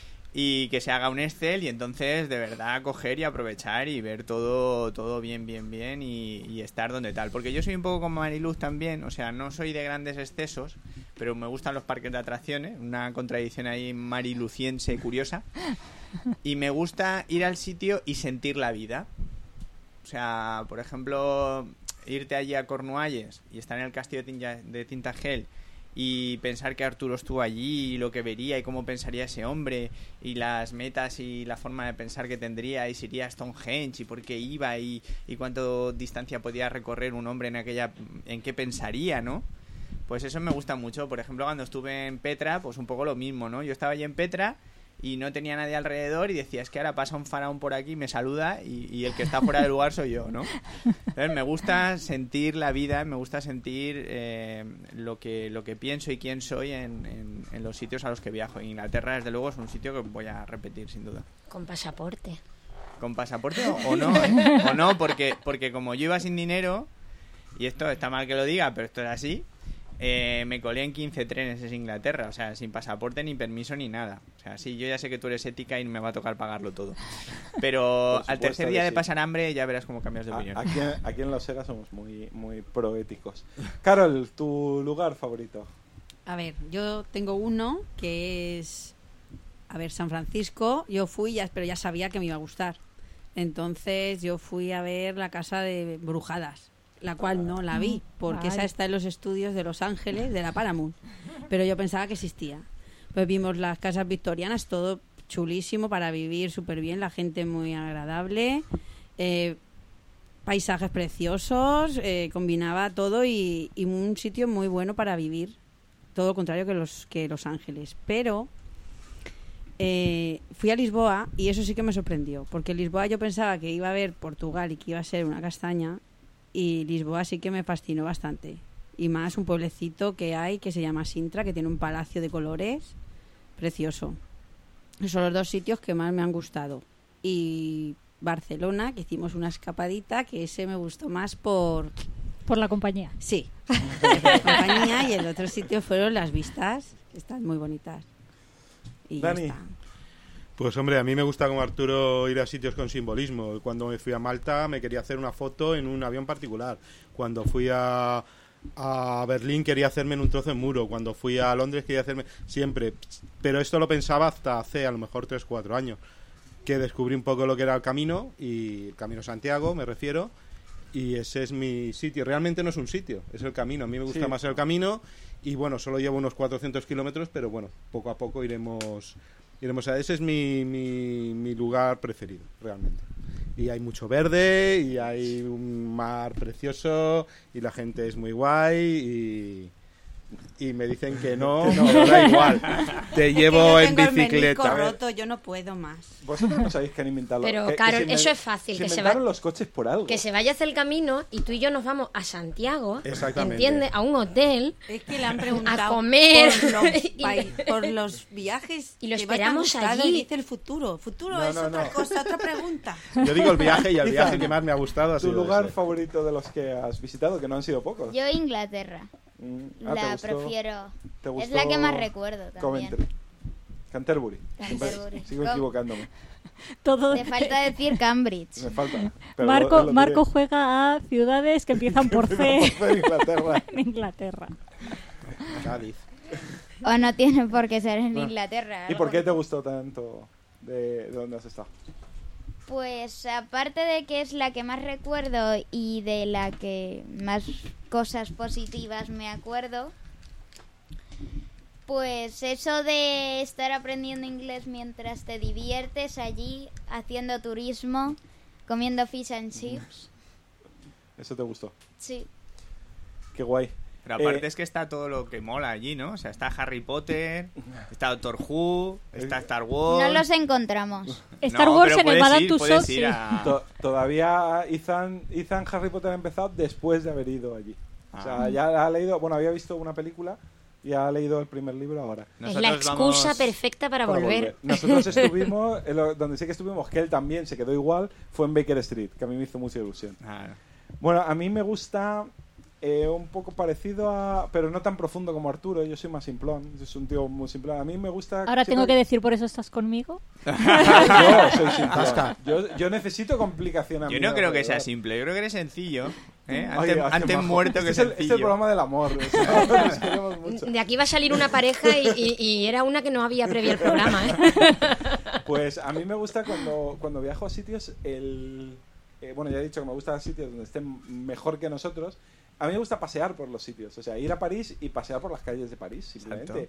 y que se haga un Excel y entonces de verdad coger y aprovechar y ver todo bien y estar donde tal. Porque yo soy un poco como Mariluz también, o sea, no soy de grandes excesos, pero me gustan los parques de atracciones, una contradicción ahí mariluciense curiosa, y me gusta ir al sitio y sentir la vida. O sea, por ejemplo, irte allí a Cornualles y estar en el castillo de Tintagel y pensar que Arturo estuvo allí y lo que vería y cómo pensaría ese hombre y las metas y la forma de pensar que tendría y si iría a Stonehenge y por qué iba y cuánto distancia podía recorrer un hombre en qué pensaría, ¿no? Pues eso me gusta mucho. Por ejemplo, cuando estuve en Petra, pues un poco lo mismo, ¿no? Yo estaba allí en Petra y no tenía nadie alrededor y decía, es que ahora pasa un faraón por aquí, me saluda y el que está fuera de lugar soy yo, ¿no? Entonces me gusta sentir la vida, me gusta sentir lo que pienso y quién soy en los sitios a los que viajo. Inglaterra, desde luego, es un sitio que voy a repetir, sin duda. Con pasaporte. ¿Con pasaporte o no? O no, porque como yo iba sin dinero, y esto está mal que lo diga, pero esto es así, me colé en 15 trenes en Inglaterra, o sea, sin pasaporte ni permiso ni nada. O sea, sí, yo ya sé que tú eres ética y me va a tocar pagarlo todo. Pero al tercer día de pasar hambre ya verás cómo cambias de opinión. Aquí en Los Sega somos muy, muy proéticos. Carol, ¿tu lugar favorito? A ver, yo tengo uno que es... A ver, San Francisco. Yo fui, pero ya sabía que me iba a gustar. Entonces yo fui a ver la casa de Brujadas, la cual no la vi, porque esa está en los estudios de Los Ángeles, de la Paramount. Pero yo pensaba que existía. Pues vimos las casas victorianas, todo chulísimo para vivir súper bien, la gente muy agradable, paisajes preciosos, combinaba todo y un sitio muy bueno para vivir. Todo lo contrario que Los Ángeles. Pero fui a Lisboa y eso sí que me sorprendió, porque en Lisboa yo pensaba que iba a ver Portugal y que iba a ser una castaña, y Lisboa sí que me fascinó bastante. Y más un pueblecito que hay que se llama Sintra, que tiene un palacio de colores precioso. Esos son los 2 sitios que más me han gustado. Y Barcelona, que hicimos una escapadita, que ese me gustó más por la compañía. Sí, por la compañía, y el otro sitio fueron las vistas, que están muy bonitas. Y Dani. ya está. Pues hombre, a mí me gusta como Arturo ir a sitios con simbolismo. Cuando me fui a Malta me quería hacer una foto en un avión particular. Cuando fui a Berlín quería hacerme en un trozo de muro. Cuando fui a Londres quería hacerme... Siempre. Pero esto lo pensaba hasta hace a lo mejor 3-4 años. Que descubrí un poco lo que era el camino, y el Camino Santiago me refiero, y ese es mi sitio. Realmente no es un sitio, es el camino. A mí me gusta más el camino, y bueno, solo llevo unos 400 kilómetros, pero bueno, poco a poco iremos a... Ese es mi lugar preferido, realmente. Y hay mucho verde, y hay un mar precioso, y la gente es muy guay, y me dicen que no, da igual. Te llevo en bicicleta. Roto, yo no puedo más. Vosotros no sabéis que han inventado. Pero, Carol, eso es fácil. Que se inventaron los coches por algo. Que se vaya a hacer el camino y tú y yo nos vamos a Santiago, exactamente, ¿entiendes? A un hotel. Es que le han preguntado a comer por los viajes y lo que esperamos más te han gustado, allí. y dice el futuro es otra cosa, otra pregunta. Yo digo el viaje, y el viaje que más me ha gustado ha ¿Tu sido lugar ese. favorito de los que has visitado, que no han sido pocos? Yo Inglaterra. La prefiero. Es la que más recuerdo también. Canterbury. Sigo equivocándome. Te falta decir Cambridge. Me falta. Marco juega a ciudades que empiezan por C. Inglaterra. En Inglaterra. Cádiz. O no tiene por qué ser en Inglaterra. ¿Y por qué te gustó tanto de dónde has estado? Pues aparte de que es la que más recuerdo y de la que más cosas positivas me acuerdo, pues eso de estar aprendiendo inglés mientras te diviertes allí, haciendo turismo, comiendo fish and chips. ¿Eso te gustó? Sí. Qué guay. Pero aparte es que está todo lo que mola allí, ¿no? O sea, está Harry Potter, está Doctor Who, está Star Wars... No los encontramos. Star Wars en el Madame Tussauds, sí. Todavía Ethan Harry Potter ha empezado después de haber ido allí. O sea, ya ha leído... Bueno, había visto una película y ha leído el primer libro ahora. Es la excusa perfecta para volver. Nosotros estuvimos... donde sí que estuvimos, que él también se quedó igual, fue en Baker Street, que a mí me hizo mucha ilusión. Bueno, a mí me gusta... un poco parecido a... Pero no tan profundo como Arturo. Yo soy más simplón. Yo soy un tío muy simplón. A mí me gusta... Ahora tengo que decir, ¿por eso estás conmigo? Yo soy simplón. Yo necesito complicación a mí. Yo no creo que sea simple. Yo creo que eres sencillo. Antes muerto que sencillo. Este es el programa del amor. O sea, nos queremos mucho. De aquí va a salir una pareja y era una que no había previo el programa, ¿eh? Pues a mí me gusta cuando viajo a sitios bueno, ya he dicho que me gustan sitios donde estén mejor que nosotros. A mí me gusta pasear por los sitios, o sea, ir a París y pasear por las calles de París, simplemente.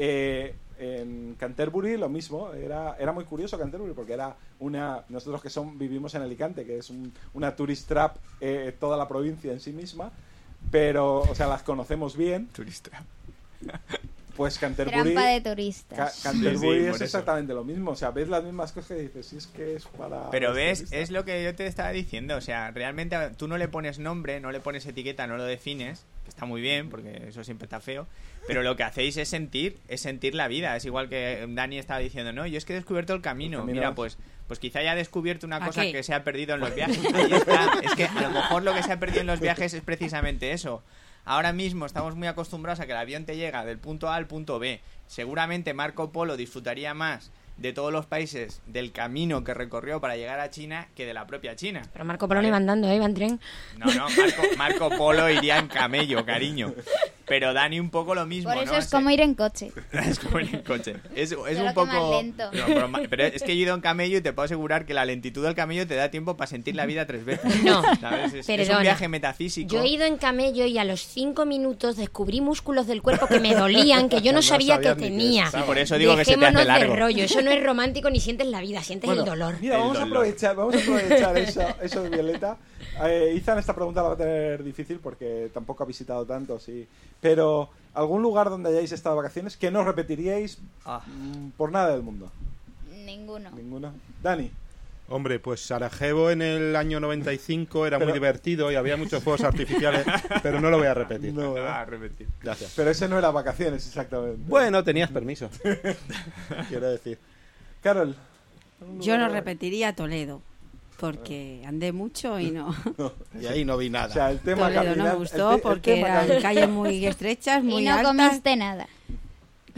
En Canterbury lo mismo, era muy curioso Canterbury porque era nosotros que vivimos en Alicante, que es una tourist trap, toda la provincia en sí misma, pero, o sea, las conocemos bien. Tourist trap. Pues Canterbury, trampa de turistas. Canterbury Sí, es exactamente lo mismo. O sea, ves las mismas cosas y dices, sí, es que es para... Pero ves, es lo que yo te estaba diciendo. O sea, realmente tú no le pones nombre, no le pones etiqueta, no lo defines, que está muy bien, porque eso siempre está feo. Pero lo que hacéis es sentir la vida. Es igual que Dani estaba diciendo, no, yo es que he descubierto el camino. Mira, pues quizá haya descubierto una cosa que se ha perdido en los viajes. Ahí está. Es que a lo mejor lo que se ha perdido en los viajes es precisamente eso. Ahora mismo estamos muy acostumbrados a que el avión te llega del punto A al punto B. Seguramente Marco Polo disfrutaría más de todos los países del camino que recorrió para llegar a China que de la propia China. Pero Marco Polo no iba andando, iba en tren. No, Marco Polo iría en camello, cariño. Pero Dani un poco lo mismo, Por eso ¿no? es como ir en coche. Es como ir en coche. Es un que poco más lento. No, pero es que yo he ido en camello y te puedo asegurar que la lentitud del camello te da tiempo para sentir la vida 3 veces. No, ¿sabes? Es perdona. un viaje metafísico. Yo he ido en camello y a los 5 minutos descubrí músculos del cuerpo que me dolían, que yo no sabía que tenía. Sí, por eso digo que se te hace Dejémonos largo. de rollo. Eso no es romántico ni sientes la vida, sientes el dolor. Mira, vamos a aprovechar eso de Violeta. Ethan, esta pregunta la va a tener difícil porque tampoco ha visitado tanto, sí. Pero, ¿algún lugar donde hayáis estado de vacaciones que no repetiríais por nada del mundo? Ninguno. Dani. Hombre, pues Sarajevo en el año 95 era muy divertido y había muchos fuegos artificiales, pero no lo voy a repetir. No, a repetir. Gracias. Pero ese no era vacaciones, exactamente. Bueno, tenías permiso. Quiero decir. Carol. Yo no repetiría Toledo, porque andé mucho y no. Y ahí no vi nada. O sea, el tema Toledo no me gustó porque eran calles muy estrechas, muy y no altas. comiste nada.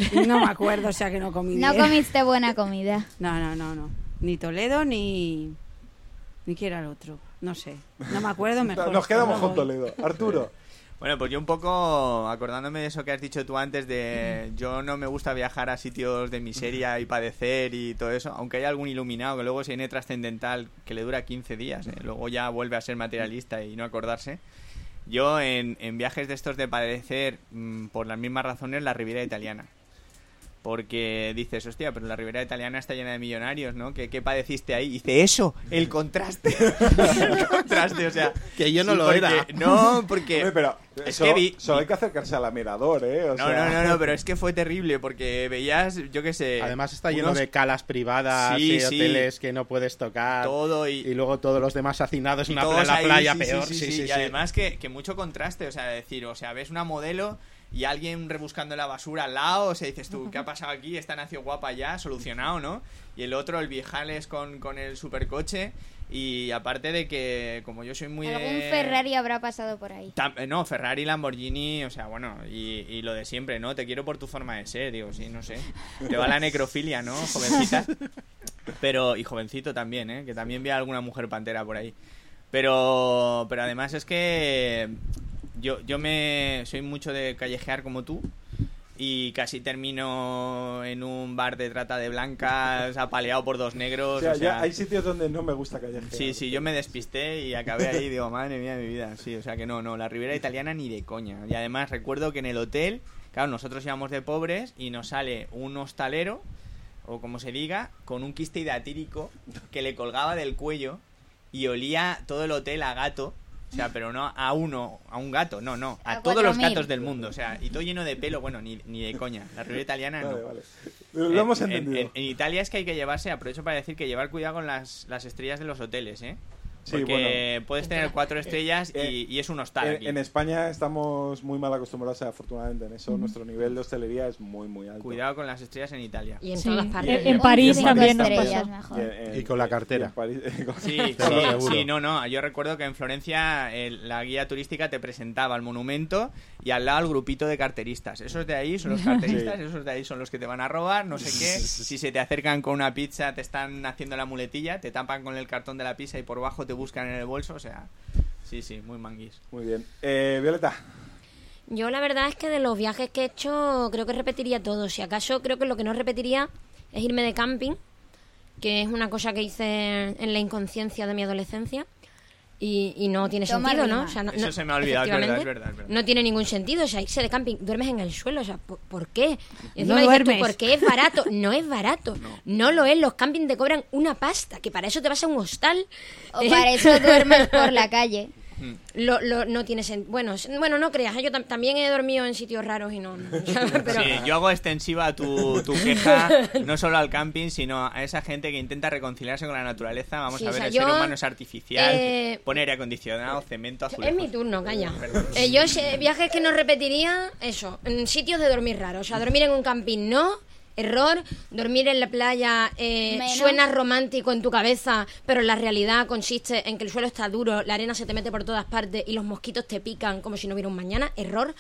No me acuerdo, o sea que no comí No bien. comiste buena comida. No. Ni Toledo ni qué era el otro. No sé. No me acuerdo mejor. Nos quedamos No con voy. Toledo. Arturo. Bueno, pues yo un poco acordándome de eso que has dicho tú antes de yo no me gusta viajar a sitios de miseria y padecer y todo eso, aunque hay algún iluminado que luego se viene trascendental que le dura 15 días, luego ya vuelve a ser materialista y no acordarse. Yo en viajes de estos de padecer por las mismas razones la Riviera Italiana. Porque dices, hostia, pero la Riviera Italiana está llena de millonarios, ¿no? ¿Qué padeciste ahí? Y dice, eso, el contraste. El contraste, o sea... Que yo no sí, lo porque- era. No, porque... Hombre, pero es solo, que vi... solo hay que acercarse al mirador, ¿eh? O No, sea, no, pero es que fue terrible porque veías, yo qué sé... Además está lleno unos- de calas privadas Sí, y sí. hoteles que no puedes tocar. Todo Y luego todos los demás hacinados en y la todos ahí, playa sí, peor. sí. Y además que mucho contraste, o sea, decir, o sea, ves una modelo y alguien rebuscando la basura al lado, o sea, dices tú, ¿qué ha pasado aquí? Esta nació guapa ya, solucionado, ¿no? Y el otro, el viejales con el supercoche, y aparte de que, como yo soy muy Algún de... Ferrari habrá pasado por ahí. No, Ferrari, Lamborghini, o sea, bueno, y lo de siempre, ¿no? Te quiero por tu forma de ser, digo, sí, no sé. Te va la necrofilia, ¿no? Jovencita. Pero, y jovencito también, ¿eh? Que también vi a alguna mujer pantera por ahí. Pero además es que yo soy mucho de callejear como tú. Y casi termino en un bar de trata de blancas, apaleado por dos negros. o sea, o sea, ya hay sitios donde no me gusta callejear. Sí, yo me despisté y acabé ahí y digo, madre mía de mi vida. Sí, o sea que no, la Riviera Italiana ni de coña. Y además recuerdo que en el hotel, claro, nosotros íbamos de pobres y nos sale un hostalero, o como se diga, con un quiste hidatírico que le colgaba del cuello y olía todo el hotel a gato. O sea, pero no a un gato, no, a A todos los 4.000. gatos del mundo. O sea, y todo lleno de pelo, bueno, ni de coña. La Riviera Italiana no. Vale. Lo hemos entendido. En Italia es que hay que llevarse, aprovecho para decir que llevar cuidado con las estrellas de los hoteles, ¿eh? Sí, Porque bueno. puedes tener 4 estrellas y es un hostal aquí. En España estamos muy mal acostumbrados, afortunadamente, en eso. Nuestro nivel de hostelería es muy, muy alto. Cuidado con las estrellas en Italia. Y en Sí. todas partes. En París Cinco también nos estrellas pasó. mejor. Y con la cartera. y en París- Sí, Te lo aseguro. no. Yo recuerdo que en Florencia la guía turística te presentaba el monumento y al lado el grupito de carteristas. Esos de ahí son los carteristas, Sí. esos de ahí son los que te van a robar, no sé qué. Si se te acercan con una pizza, te están haciendo la muletilla, te tapan con el cartón de la pizza y por bajo te buscan en el bolso. O sea, sí, muy manguís. Muy bien. Violeta. Yo la verdad es que de los viajes que he hecho creo que repetiría todo. Si acaso creo que lo que no repetiría es irme de camping, que es una cosa que hice en la inconsciencia de mi adolescencia y no tiene Toma sentido, rima. ¿no? O sea, Eso se me ha olvidado, es efectivamente, verdad. No tiene ningún sentido, o sea, irse de camping, duermes en el suelo, o sea, ¿por qué? Y No encima dices tú, duermes. porque es barato. No es barato, no lo es, los campings te cobran una pasta, que para eso te vas a un hostal. O para eso duermes por la calle. No tiene sentido. Bueno, no creas, yo también he dormido en sitios raros y no. Pero, Sí, yo hago extensiva tu queja, no solo al camping, sino a esa gente que intenta reconciliarse con la naturaleza. Vamos Sí, a o ver, sea, el ser yo, humano es artificial, pone aire acondicionado, cemento, es azulejos. mi turno, calla. Perdón. Yo viajes que no repetiría, eso, en sitios de dormir raros. O sea, dormir en un camping no, error. Dormir en la playa Menos. suena romántico en tu cabeza, pero la realidad consiste en que el suelo está duro, la arena se te mete por todas partes y los mosquitos te pican como si no hubiera un mañana, error.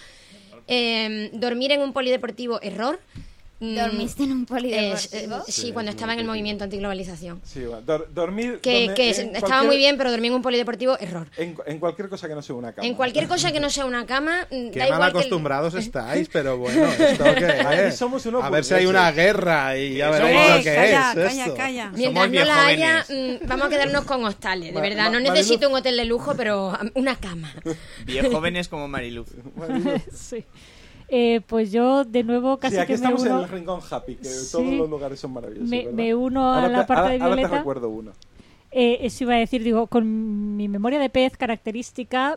Dormir en un polideportivo, error. ¿Dormiste en un polideportivo? Sí, cuando estaba en el movimiento antiglobalización. Sí, bueno, dormir. Que donde- estaba cualquier- muy bien, pero dormir en un polideportivo, error. En cualquier cosa que no sea una cama. En cualquier cosa que no sea una cama, Qué da mal igual acostumbrados estáis, pero bueno, ¿esto qué Aquí es? somos unos A ver si hay burgueses. una guerra y ya Somos- veréis lo que calla, es calla, esto. calla. Mientras Somos no la haya, viejóvenes. vamos a quedarnos con hostales, de verdad. No Marilu- necesito un hotel de lujo, pero una cama. Viejóvenes como Mariluz. Sí. Pues yo, de nuevo, casi Sí, aquí que me estamos en uno, el Rincón Happy, que Sí. todos los lugares son maravillosos. ¿verdad? me uno a Ahora la te- parte de ahora te Violeta. recuerdo uno. Eso iba a decir, digo, con mi memoria de pez característica,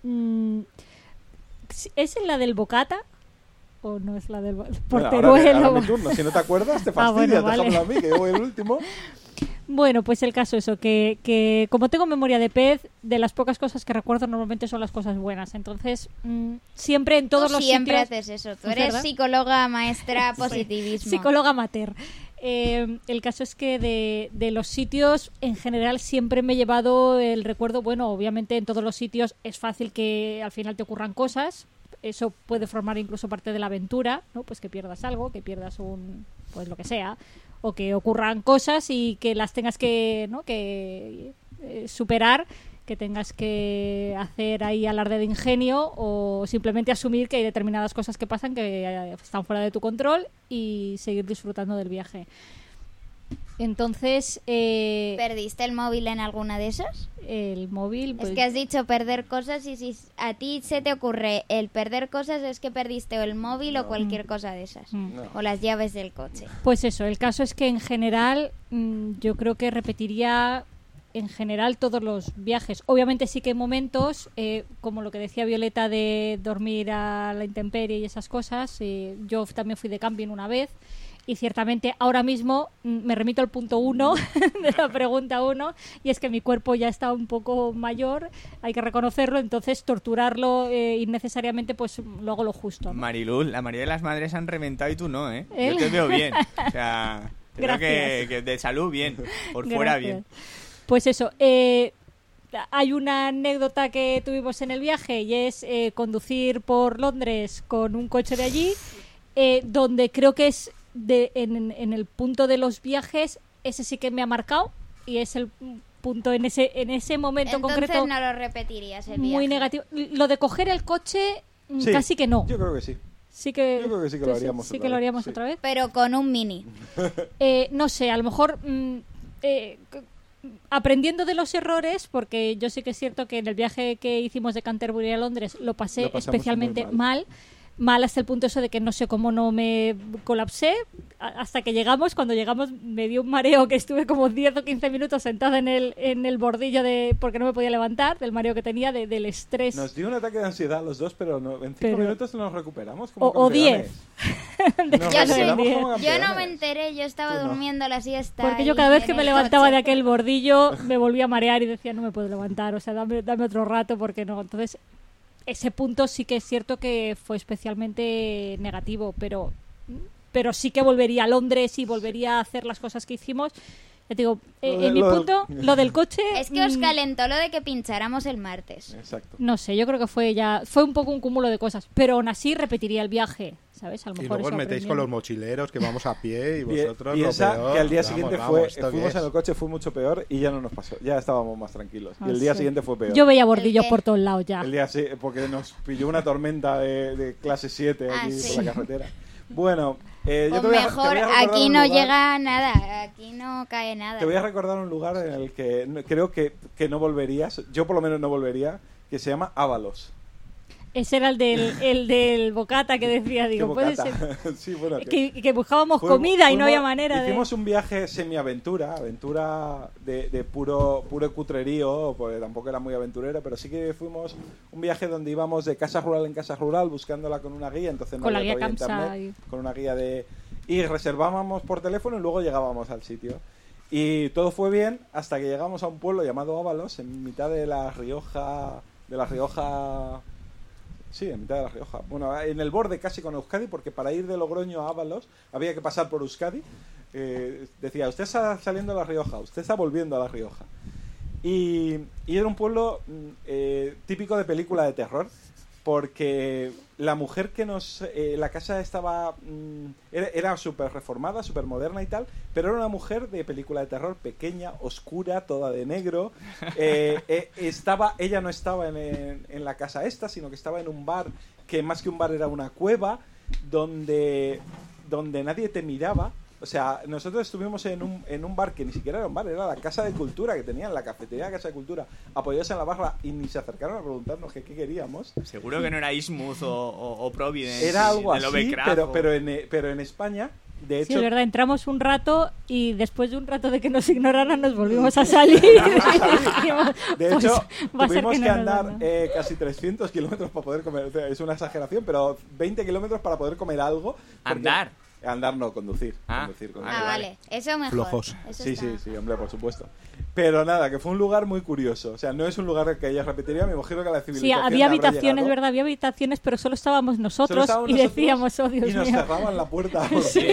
¿es en la del bocata? ¿O no es la del Bueno, porteruelo? ahora mi turno. Si no te acuerdas, te Ah, bueno, fastidias. vale. Déjamelo a mí, que yo voy el último. Bueno, pues el caso eso, que como tengo memoria de pez, de las pocas cosas que recuerdo normalmente son las cosas buenas. Entonces, siempre en todos Tú los siempre sitios... haces eso. Tú ¿Es eres verdad? psicóloga, maestra, positivismo. Psicóloga amateur. El caso es que de los sitios, en general, siempre me he llevado el recuerdo, bueno, obviamente en todos los sitios es fácil que al final te ocurran cosas, eso puede formar incluso parte de la aventura, ¿no? Pues que pierdas algo, que pierdas pues lo que sea, o que ocurran cosas y que las tengas que, ¿no? Superar, que tengas que hacer ahí alarde de ingenio o simplemente asumir que hay determinadas cosas que pasan que están fuera de tu control y seguir disfrutando del viaje. Entonces... ¿Perdiste el móvil en alguna de esas? El móvil... Pues... Es que has dicho perder cosas y si a ti se te ocurre el perder cosas es que perdiste o el móvil o cualquier cosa de esas. O las llaves del coche. Pues eso, el caso es que en general yo creo que repetiría en general todos los viajes. Obviamente sí que hay momentos, como lo que decía Violeta de dormir a la intemperie y esas cosas. Yo también fui de camping una vez. Y ciertamente ahora mismo me remito al punto 1 de la pregunta 1, y es que mi cuerpo ya está un poco mayor, hay que reconocerlo, entonces torturarlo innecesariamente, pues lo hago lo justo, ¿no? Mariluz, la mayoría de las madres han reventado y tú no, ¿eh? Yo te veo bien. O sea, creo que de salud bien, por fuera bien. Pues eso, hay una anécdota que tuvimos en el viaje y es conducir por Londres con un coche de allí, donde creo que es en el punto de los viajes, ese sí que me ha marcado y es el punto en ese momento entonces concreto. No lo repetirías el viaje. Muy negativo. Lo de coger el coche, sí, casi que no. Yo creo que sí. Yo creo que sí que lo haríamos. Sí que lo haríamos otra vez. Pero con un Mini. No sé, a lo mejor aprendiendo de los errores, porque yo sí que es cierto que en el viaje que hicimos de Canterbury a Londres lo pasé especialmente mal hasta el punto eso de que no sé cómo no me colapsé hasta que llegamos. Cuando llegamos me dio un mareo que estuve como 10 o 15 minutos sentada en el bordillo porque no me podía levantar, del mareo que tenía, del estrés. Nos dio un ataque de ansiedad a los dos, pero en 5 minutos nos recuperamos como o 10. Yo no me enteré, yo estaba durmiendo la siesta. Porque yo cada vez que me levantaba de aquel bordillo me volvía a marear y decía no me puedo levantar, o sea, dame otro rato porque no. Entonces ese punto sí que es cierto que fue especialmente negativo, pero sí que volvería a Londres y volvería a hacer las cosas que hicimos. Ya te digo, en mi punto, lo del coche... Es que os calentó lo de que pincháramos el martes. Exacto. No sé, yo creo que fue un poco un cúmulo de cosas, pero aún así repetiría el viaje, ¿sabes? A lo mejor y luego os metéis con los mochileros que vamos a pie y vosotros piensa lo peor. Que al día siguiente fuimos en el coche, fue mucho peor y ya no nos pasó, ya estábamos más tranquilos. Y el día siguiente fue peor. Yo veía bordillos por todos lados ya. El día sí, porque nos pilló una tormenta de clase 7 aquí por la carretera. Bueno, yo te voy mejor, aquí no llega nada, aquí no cae nada. Te voy a recordar un lugar en el que creo que no volverías, yo por lo menos no volvería, que se llama Ábalos. Ese era el del bocata que decía, digo, puede ser. Sí, bueno, que buscábamos comida y no había manera hicimos un viaje semi-aventura, aventura de puro cutrerío, porque tampoco era muy aventurero, pero sí que fuimos un viaje donde íbamos de casa rural en casa rural buscándola con una guía, entonces no había todavía internet, con una guía y reservábamos por teléfono y luego llegábamos al sitio. Y todo fue bien hasta que llegamos a un pueblo llamado Ábalos, en mitad de La Rioja... Sí, en mitad de La Rioja. Bueno, en el borde casi con Euskadi, porque para ir de Logroño a Ábalos había que pasar por Euskadi. Decía, usted está saliendo a La Rioja, usted está volviendo a La Rioja. Y era un pueblo típico de película de terror, porque la mujer que la casa estaba... era súper reformada, súper moderna y tal, pero era una mujer de película de terror, pequeña, oscura, toda de negro. Ella no estaba en la casa esta, sino que estaba en un bar, que más que un bar era una cueva, donde nadie te miraba. O sea, nosotros estuvimos en un bar que ni siquiera era un bar, era la Casa de Cultura que tenían, la cafetería de Casa de Cultura, apoyados en la barra, y ni se acercaron a preguntarnos qué queríamos. Seguro que no era Ismuth o Providence. Era algo así, pero en España, de hecho... Sí, es verdad, entramos un rato y después de un rato de que nos ignoraran nos volvimos a salir. De hecho, tuvimos que andar casi 300 kilómetros para poder comer. O sea, es una exageración, pero 20 kilómetros para poder comer algo. Andar no, conducir. Conducir. Vale. Eso mejor. Flojos. Eso sí, hombre, por supuesto. Pero nada, que fue un lugar muy curioso. O sea, no es un lugar que ella repetiría, me imagino que la civilización... Sí, había habitaciones, ¿verdad? Había habitaciones, pero solo estábamos nosotros y decíamos, oh, Dios mío. Y nos cerraban la puerta. Sí.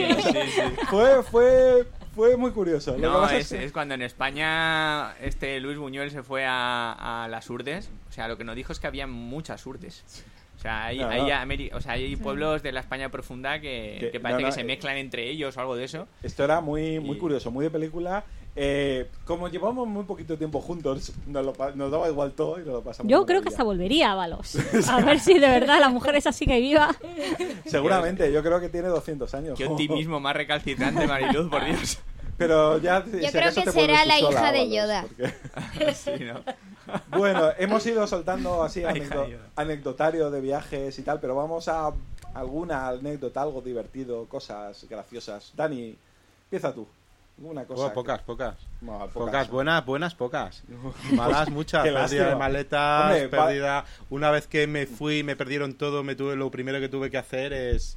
Fue muy curioso. No, es cuando en España Luis Buñuel se fue a las Urdes. O sea, lo que nos dijo es que había muchas Urdes. O O sea, hay, No, hay, no. hay pueblos de la España profunda que parece que se mezclan entre ellos o algo de eso. Esto era muy Y- curioso, muy de película. Como llevamos muy poquito tiempo juntos, nos daba igual todo y nos lo pasamos. Yo de creo que maravilla. hasta volvería a Ábalos. A ver si de verdad la mujer es así que viva. Seguramente, yo creo que tiene 200 años. Qué optimismo más recalcitrante, Mariluz, por Dios. Pero ya, Yo creo que será la hija de Yoda. Sí, ¿no? Bueno, hemos ido soltando así La hija de Yoda. anecdotario de viajes y tal, pero vamos a alguna anécdota, algo divertido, cosas graciosas. Dani, empieza tú. Una cosa. Pocas. No, Pocas, buenas, pocas. Malas, muchas. Qué Pérdida lástima. de maletas, Hombre, pérdida. Una vez que me fui, me perdieron todo, lo primero que tuve que hacer es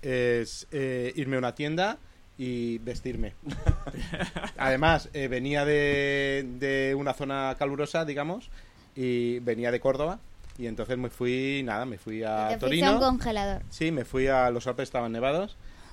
irme a una tienda y vestirme. Además, venía de una zona calurosa, digamos, y venía de Córdoba. Y entonces me fui a Te fuiste a Torino. un congelador. Sí, me fui a los Alpes, estaban nevados.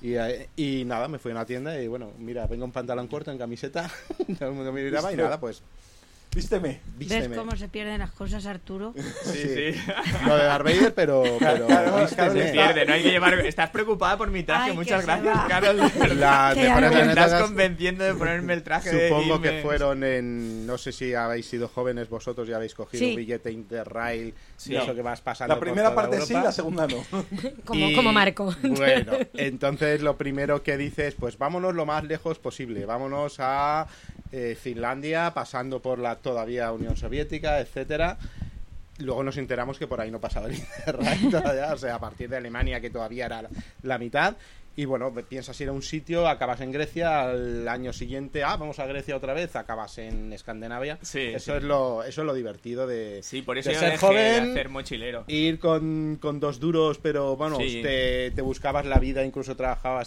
Y nada, me fui a una tienda y bueno, mira, vengo en pantalón corto, en camiseta, todo el mundo me miraba y nada, pues Vísteme. vísteme. ¿Ves cómo se pierden las cosas, Arturo? Sí. Lo de Darth Vader, pero Claro, vísteme. claro, Se pierde, no hay que llevar... Estás preocupada por mi traje, Ay, muchas que se gracias, va. Carol. Las Qué mejores Me estás anécdotas, convenciendo de ponerme el traje de supongo irme- que fueron en... No sé si habéis sido jóvenes vosotros y habéis cogido Sí. un billete Interrail, Sí. de eso que vas pasando La primera por toda parte sí, Europa. la segunda no. Como Marco. Bueno, entonces lo primero que dices, pues vámonos lo más lejos posible. Vámonos a Finlandia, pasando por la todavía Unión Soviética, etcétera. Luego nos enteramos que por ahí no pasaba el Interrail todavía, o sea, a partir de Alemania, que todavía era la mitad. Y bueno, piensas ir a un sitio, acabas en Grecia, al año siguiente, vamos a Grecia otra vez, acabas en Escandinavia. Sí, eso sí. es lo divertido de, Sí, por eso de yo ser dejé joven. de hacer mochilero. Ir con 2 duros, pero bueno, Sí. te buscabas la vida, incluso trabajabas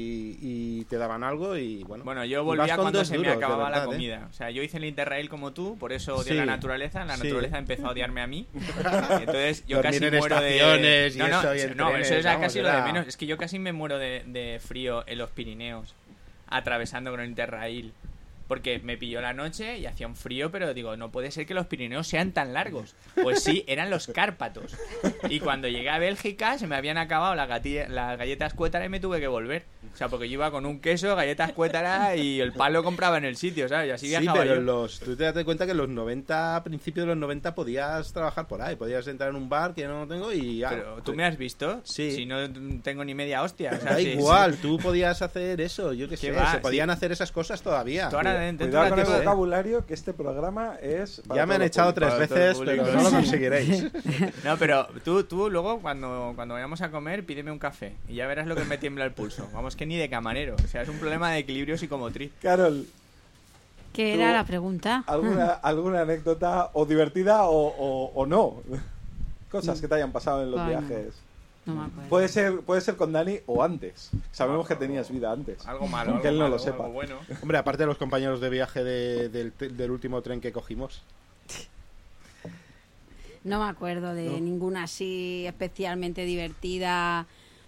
y te daban algo y bueno. Bueno, yo y vas volvía con cuando 2 se me duros, de acababa la verdad, comida. O sea, yo hice el Interrail como tú, por eso odio Sí. la naturaleza. La Sí. naturaleza empezó a odiarme a mí. Entonces yo Dormir casi en muero de... estaciones y no, eso, y en no, trenes, eso es vamos, casi lo de era- menos. Es que yo casi me muero de frío en los Pirineos, atravesando con el Interrail. Porque me pilló la noche y hacía un frío, pero digo, no puede ser que los Pirineos sean tan largos. Pues sí, eran los Cárpatos. Y cuando llegué a Bélgica se me habían acabado las galletas Cuétara y me tuve que volver. O sea, porque yo iba con un queso, galletas Cuétara y el pan lo compraba en el sitio, ¿sabes? Y así Sí, viajaba pero yo. tú te das cuenta que en los 90, a principios de los 90 podías trabajar por ahí, podías entrar en un bar que no tengo y ya. Pero tú me has visto, Sí. si no tengo ni media hostia. O sea, Da sí, igual, tú podías hacer eso, yo qué ¿Qué sé, va? se podían Sí. hacer esas cosas todavía. Tú ahora dentro Cuidado de con la el tienda- vocabulario, que este programa es... para Ya me han todo echado público. 3 para todo veces, el pero público. no lo conseguiréis. No, pero tú luego cuando vayamos a comer pídeme un café y ya verás lo que me tiembla el pulso. Vamos, que ni de camarero. O sea, es un problema de equilibrio psicomotriz. Carol, ¿Qué Tú- era la pregunta? ¿alguna anécdota o divertida o no? Cosas que te hayan pasado en los Ay, no. viajes. No me acuerdo. Puede ser con Dani o antes. Sabemos que tenías vida antes. Algo malo, Aunque algo él no malo, lo sepa. algo bueno. Hombre, aparte de los compañeros de viaje del último tren que cogimos. No me acuerdo de ninguna así especialmente divertida.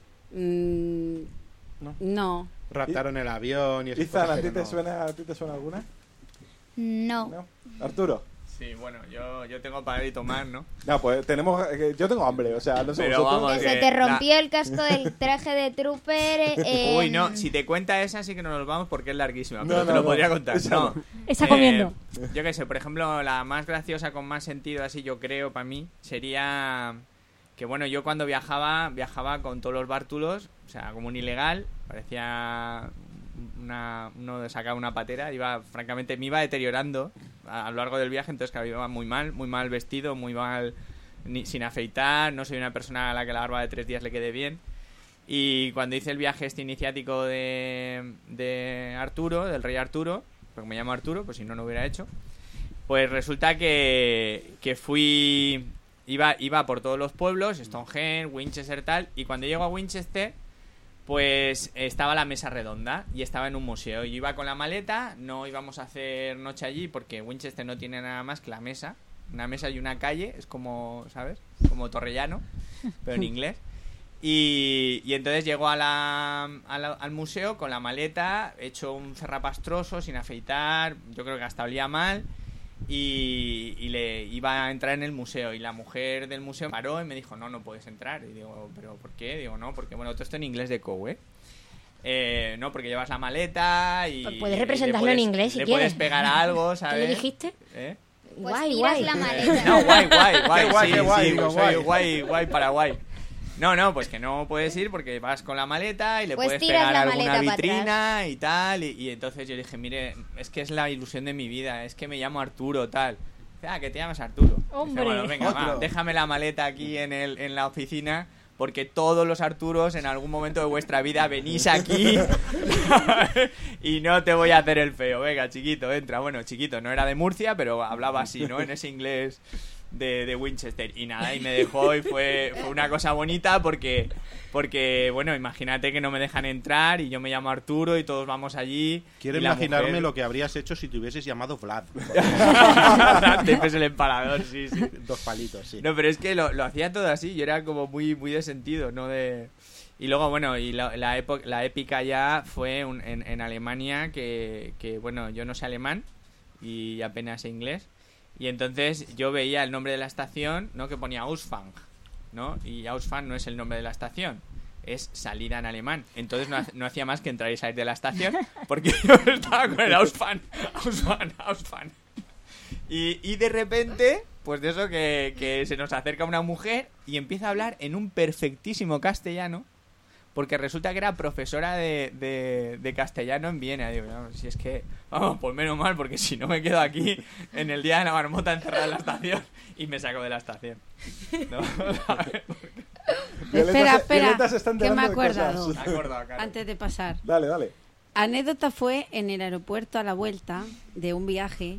No. Raptaron el avión y esas Izan, cosas, ¿a ti pero te no. suena alguna? No. ¿No? Arturo. Sí, bueno, yo tengo para ir y tomar, ¿no? No, pues yo tengo hambre, o sea, no sé Pero vosotros. vamos, Que se te rompió el casco del traje de trooper. Uy, no, si te cuenta esa sí que no nos vamos porque es larguísima, pero No, te no, lo no. podría contar. Esa No. no. Está comiendo. Yo qué sé, por ejemplo, la más graciosa con más sentido, así yo creo, para mí, sería que, bueno, yo cuando viajaba con todos los bártulos, o sea, como un ilegal, parecía uno de sacar una patera, francamente, me iba deteriorando a lo largo del viaje, entonces que iba muy mal vestido, muy mal, sin afeitar, no soy una persona a la que la barba de 3 días le quede bien. Y cuando hice el viaje este iniciático de Arturo, del rey Arturo, porque me llamo Arturo, pues si no, no hubiera hecho, pues resulta que iba por todos los pueblos, Stonehenge, Winchester, tal, y cuando llego a Winchester, pues estaba la mesa redonda y estaba en un museo. Yo iba con la maleta, no íbamos a hacer noche allí porque Winchester no tiene nada más que la mesa, una mesa y una calle, es como, ¿sabes? Como Torrellano, pero en inglés. Y entonces llego al museo con la maleta, hecho un cerrapastroso, sin afeitar, yo creo que hasta olía mal. y le iba a entrar en el museo y la mujer del museo paró y me dijo, no puedes entrar. Y digo, ¿pero por qué? Digo, no, porque bueno, todo esto en inglés de Coe. No, porque llevas la maleta y... Pues puedes representarlo en inglés si le quieres. puedes pegar algo, ¿sabes? ¿Qué le dijiste? ¿Eh? Pues Guay, tiras guay. la maleta. No, guay, Qué guay, sí, digo, soy guay para guay. No, pues que no puedes ir porque vas con la maleta y le Pues puedes tiras pegar la alguna maleta para vitrina y tal. Y entonces yo dije, mire, es que es la ilusión de mi vida, es que me llamo Arturo, tal. Dice, que te llamas Arturo. Hombre. Dice, bueno, venga, va, Otro. déjame la maleta aquí en la oficina, porque todos los Arturos en algún momento de vuestra vida venís aquí y no te voy a hacer el feo. Venga, chiquito, entra. Bueno, chiquito, no era de Murcia, pero hablaba así, ¿no? En ese inglés de Winchester. Y nada, y me dejó y fue una cosa bonita porque, bueno, imagínate que no me dejan entrar y yo me llamo Arturo y todos vamos allí. Quiero y la imaginarme mujer- lo que habrías hecho si te hubieses llamado Vlad. Te ves el empalador, sí. 2 palitos, sí. No, pero es que lo hacía todo así, yo era como muy de sentido, no de... Y luego, bueno, y la épica ya fue en Alemania, que, bueno, yo no sé alemán y apenas sé inglés. Y entonces yo veía el nombre de la estación, ¿no? Que ponía Ausfang, ¿no? Y Ausfang no es el nombre de la estación, es salida en alemán. Entonces no hacía más que entrar y salir de la estación, porque yo estaba con el Ausfang. Y de repente, pues de eso que se nos acerca una mujer y empieza a hablar en un perfectísimo castellano, porque resulta que era profesora de castellano en Viena. Digo, no, si es que, vamos, pues menos mal, porque si no me quedo aquí en el día de la marmota encerrada en la estación y me saco de la estación. ¿No? Espera, Violeta se está que me he enterando de acordado. cosas. Me acuerdo, claro. Antes de pasar. Dale. Anécdota fue en el aeropuerto a la vuelta de un viaje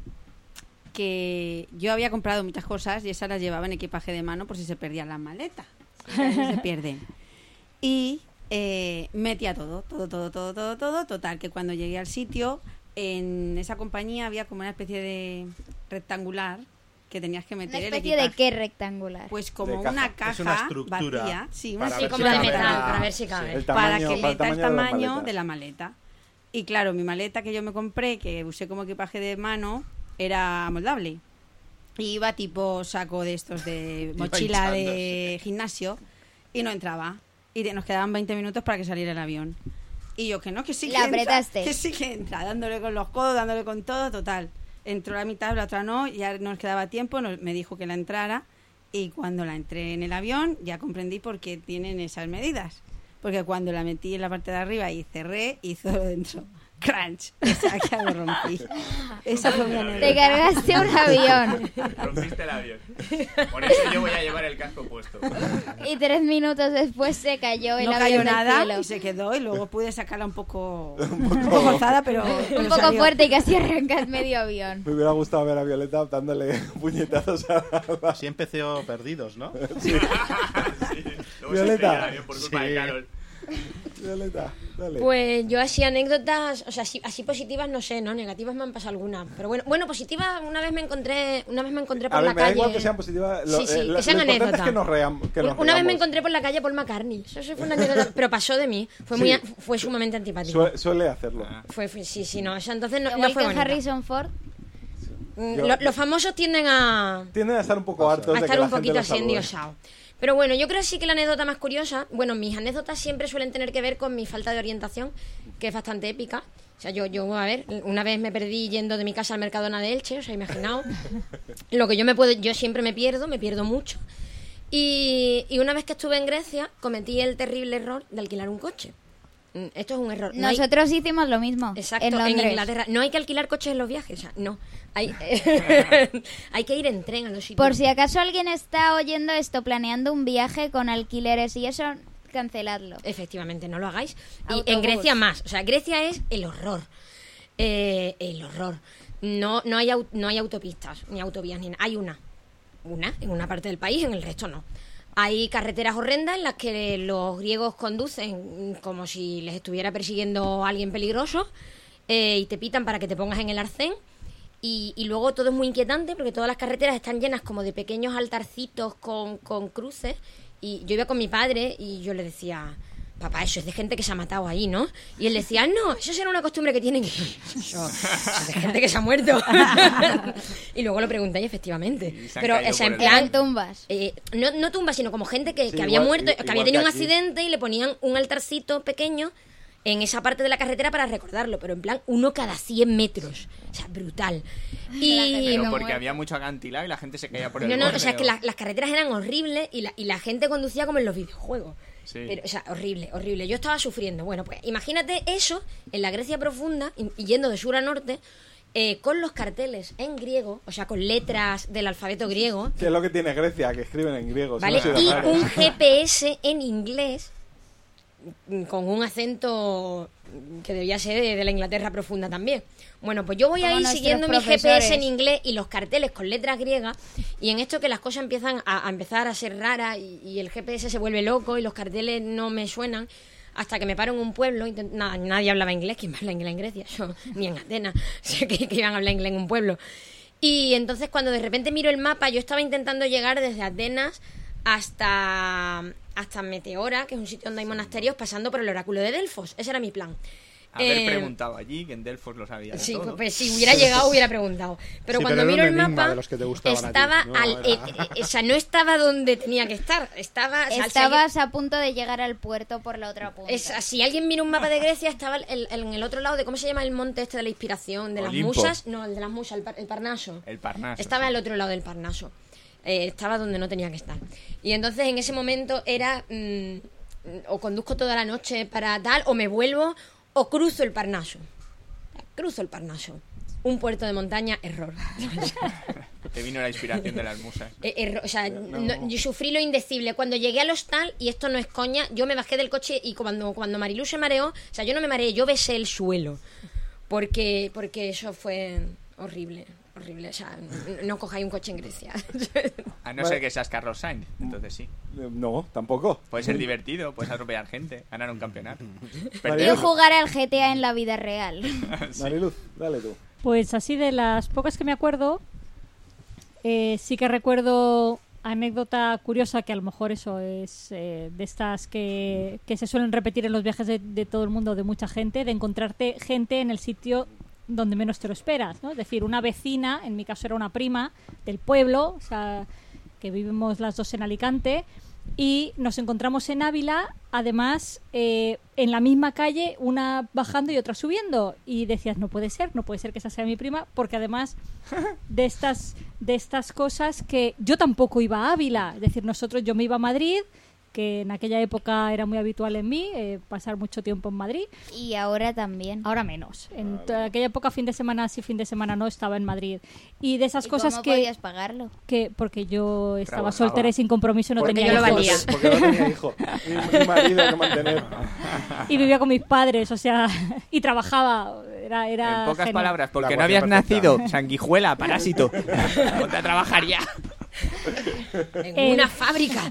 que yo había comprado muchas cosas y esas las llevaba en equipaje de mano por si se perdían las maletas. Si se pierden. Y metía todo. Total, que cuando llegué al sitio, en esa compañía había como una especie de rectangular que tenías que meter ¿Una el especie de equipaje. qué rectangular? Pues como De caja. una caja Es una estructura vacía. Sí, una para Sí, ver como si de cabe metal, la- para ver si cabe. El para tamaño, que para el meta el tamaño de las tamaño maletas. de la maleta. Y claro, mi maleta que yo me compré, que usé como equipaje de mano, era moldable. Y iba tipo saco de estos de Iba mochila de hinchándose. gimnasio y no entraba. Y nos quedaban 20 minutos para que saliera el avión. Y yo que no, que sí que La entra, apretaste. que sí que entra, dándole con los codos, dándole con todo, total. Entró la mitad, la otra no, ya nos quedaba tiempo, me dijo que la entrara. Y cuando la entré en el avión, ya comprendí por qué tienen esas medidas. Porque cuando la metí en la parte de arriba y cerré, hizo dentro crunch. O sea, que algo rompí. Esa fue mi Te anécdota. cargaste un avión Rompiste el avión. Por eso yo voy a llevar el casco puesto. y 3 minutos después se cayó el No avión cayó al nada cielo. y se quedó y luego pude sacarla un poco forzada, pero Un poco salió. fuerte y casi arrancas medio avión. Me hubiera gustado ver a Violeta dándole puñetazos a la... Así empezó Perdidos, ¿no? Luego Violeta. se estrella el avión por culpa Sí. de Carol. Violeta, dale. Pues yo así anécdotas, o sea, así positivas no sé, ¿no? Negativas me han pasado algunas. Pero bueno, positivas una vez me encontré por a la ver, me calle. da igual que sean positivas. Sí, sí, lo que sean importante es anécdotas. que nos reamos. Que nos Una vez me reamos. encontré por la calle a Paul McCartney. Eso fue una anécdota, pero pasó de mí. Sí. Fue sumamente antipático. Suele hacerlo. Sí, no. O sea, entonces no Igual fue que bonita. Harrison Ford. Los famosos tienden a Tienden a estar un poco hartos de que estar la un gente poquito los así salude. endiosados. Pero bueno, yo creo sí que la anécdota más curiosa, bueno, mis anécdotas siempre suelen tener que ver con mi falta de orientación, que es bastante épica. O sea, yo a ver, una vez me perdí yendo de mi casa al Mercadona de Elche, o sea, imaginaos. Lo que yo siempre me pierdo mucho. Y una vez que estuve en Grecia, cometí el terrible error de alquilar un coche. Esto es un error. No hay- Nosotros hicimos lo mismo. Exacto, en en Londres. Inglaterra. No hay que alquilar coches en los viajes, o sea, no. Hay, hay que ir en tren a los sitios. Por si acaso alguien está oyendo esto, planeando un viaje con alquileres y eso, canceladlo. Efectivamente, no lo hagáis. Y Autobús. en Grecia más. O sea, Grecia es el horror. El horror. No hay autopistas, ni autovías, ni nada. Hay una en una parte del país, en el resto no. Hay carreteras horrendas en las que los griegos conducen como si les estuviera persiguiendo a alguien peligroso y te pitan para que te pongas en el arcén. Y luego todo es muy inquietante porque todas las carreteras están llenas como de pequeños altarcitos con cruces. Y yo iba con mi padre y yo le decía, papá, eso es de gente que se ha matado ahí, ¿no? Y él decía, no, eso será una costumbre que tienen. Eso es de gente que se ha muerto. Y luego lo pregunté y efectivamente. Pero, o sea, en plan... tumbas. No tumbas, sino como gente que Sí, había igual- muerto, que igual había que tenido un aquí. accidente y le ponían un altarcito pequeño en esa parte de la carretera para recordarlo, pero en plan uno cada 100 metros. O sea, brutal. Y... Pero no porque muere. había mucho acantilado y la gente se caía por el No, borde, o sea, es que o- las carreteras eran horribles y la gente conducía como en los videojuegos. Sí. Pero, o sea, horrible, horrible. Yo estaba sufriendo. Bueno, pues imagínate eso en la Grecia profunda, y yendo de sur a norte, con los carteles en griego, o sea, con letras del alfabeto griego, ¿Qué es lo que tiene Grecia? Que escriben en griego. ¿vale? si no ha Y sido raro. un GPS en inglés con un acento que debía ser de la Inglaterra profunda también. Bueno, pues yo voy Como a ir nuestros siguiendo mi profesores. GPS en inglés y los carteles con letras griegas, y en esto que las cosas empiezan a empezar a ser raras y el GPS se vuelve loco y los carteles no me suenan, hasta que me paro en un pueblo. Nadie hablaba inglés. ¿Quién habla inglés en Grecia? Yo, ni en Atenas. Sé que iban a hablar inglés en un pueblo. Y entonces cuando de repente miro el mapa, yo estaba intentando llegar desde Atenas hasta Meteora, que es un sitio donde hay monasterios, pasando por el oráculo de Delfos. Ese era mi plan. Haber preguntado allí, que en Delfos lo sabía de Sí, todo. pues si hubiera llegado hubiera preguntado. Pero Sí, cuando pero era miro un el enigma mapa, de los que te gustaban a ti. estaba No, o sea, no estaba donde tenía que estar. Estaba, o sea, si alguien- Estabas a punto de llegar al puerto por la otra punta. si alguien mira un mapa de Grecia, estaba en el otro lado de, ¿cómo se llama el monte este de la inspiración? De Olimpo. las musas. No, el de las musas, el Parnaso. El Parnaso. Estaba sí. al otro lado del Parnaso. Estaba donde no tenía que estar. Y entonces en ese momento era o conduzco toda la noche para tal, o me vuelvo, o cruzo el Parnaso. Cruzo el Parnaso. Un puerto de montaña, error. Te vino la inspiración de las musas. O sea, yo sufrí lo indecible. Cuando llegué al hostal, y esto no es coña, yo me bajé del coche y cuando Marilú se mareó, o sea, yo no me mareé, yo besé el suelo. Porque eso fue horrible. Horrible, o sea, no cojáis un coche en Grecia. A no ser que seas Carlos Sainz, entonces sí. No, tampoco. Puede ser divertido, puedes atropellar gente, ganar un campeonato. Y jugar al GTA en la vida real. Mariluz, dale tú. Pues así de las pocas que me acuerdo, sí que recuerdo anécdota curiosa que a lo mejor eso es de estas que se suelen repetir en los viajes de todo el mundo, de mucha gente, de encontrarte gente en el sitio donde menos te lo esperas, ¿no? Es decir, una vecina, en mi caso era una prima del pueblo, o sea, que vivimos las dos en Alicante, y nos encontramos en Ávila, además en la misma calle, una bajando y otra subiendo, y decías, no puede ser que esa sea mi prima, porque además de estas cosas que yo tampoco iba a Ávila, es decir, yo me iba a Madrid, que en aquella época era muy habitual en mí pasar mucho tiempo en Madrid. Y ahora también. Ahora menos. En aquella época, fin de semana sí, fin de semana no, estaba en Madrid. Y de esas ¿Y cosas cómo que... podías pagarlo? Porque yo estaba Trabajaba. soltera y sin compromiso, no Porque tenía yo lo hijos. valía. Porque no tenía hijo. Ni marido que mantener. Y vivía con mis padres, o sea, y trabajaba. Era En pocas genial. palabras, porque La no habías ecuación perfecta. nacido, sanguijuela, parásito. Ponte a trabajar ya. En una fábrica.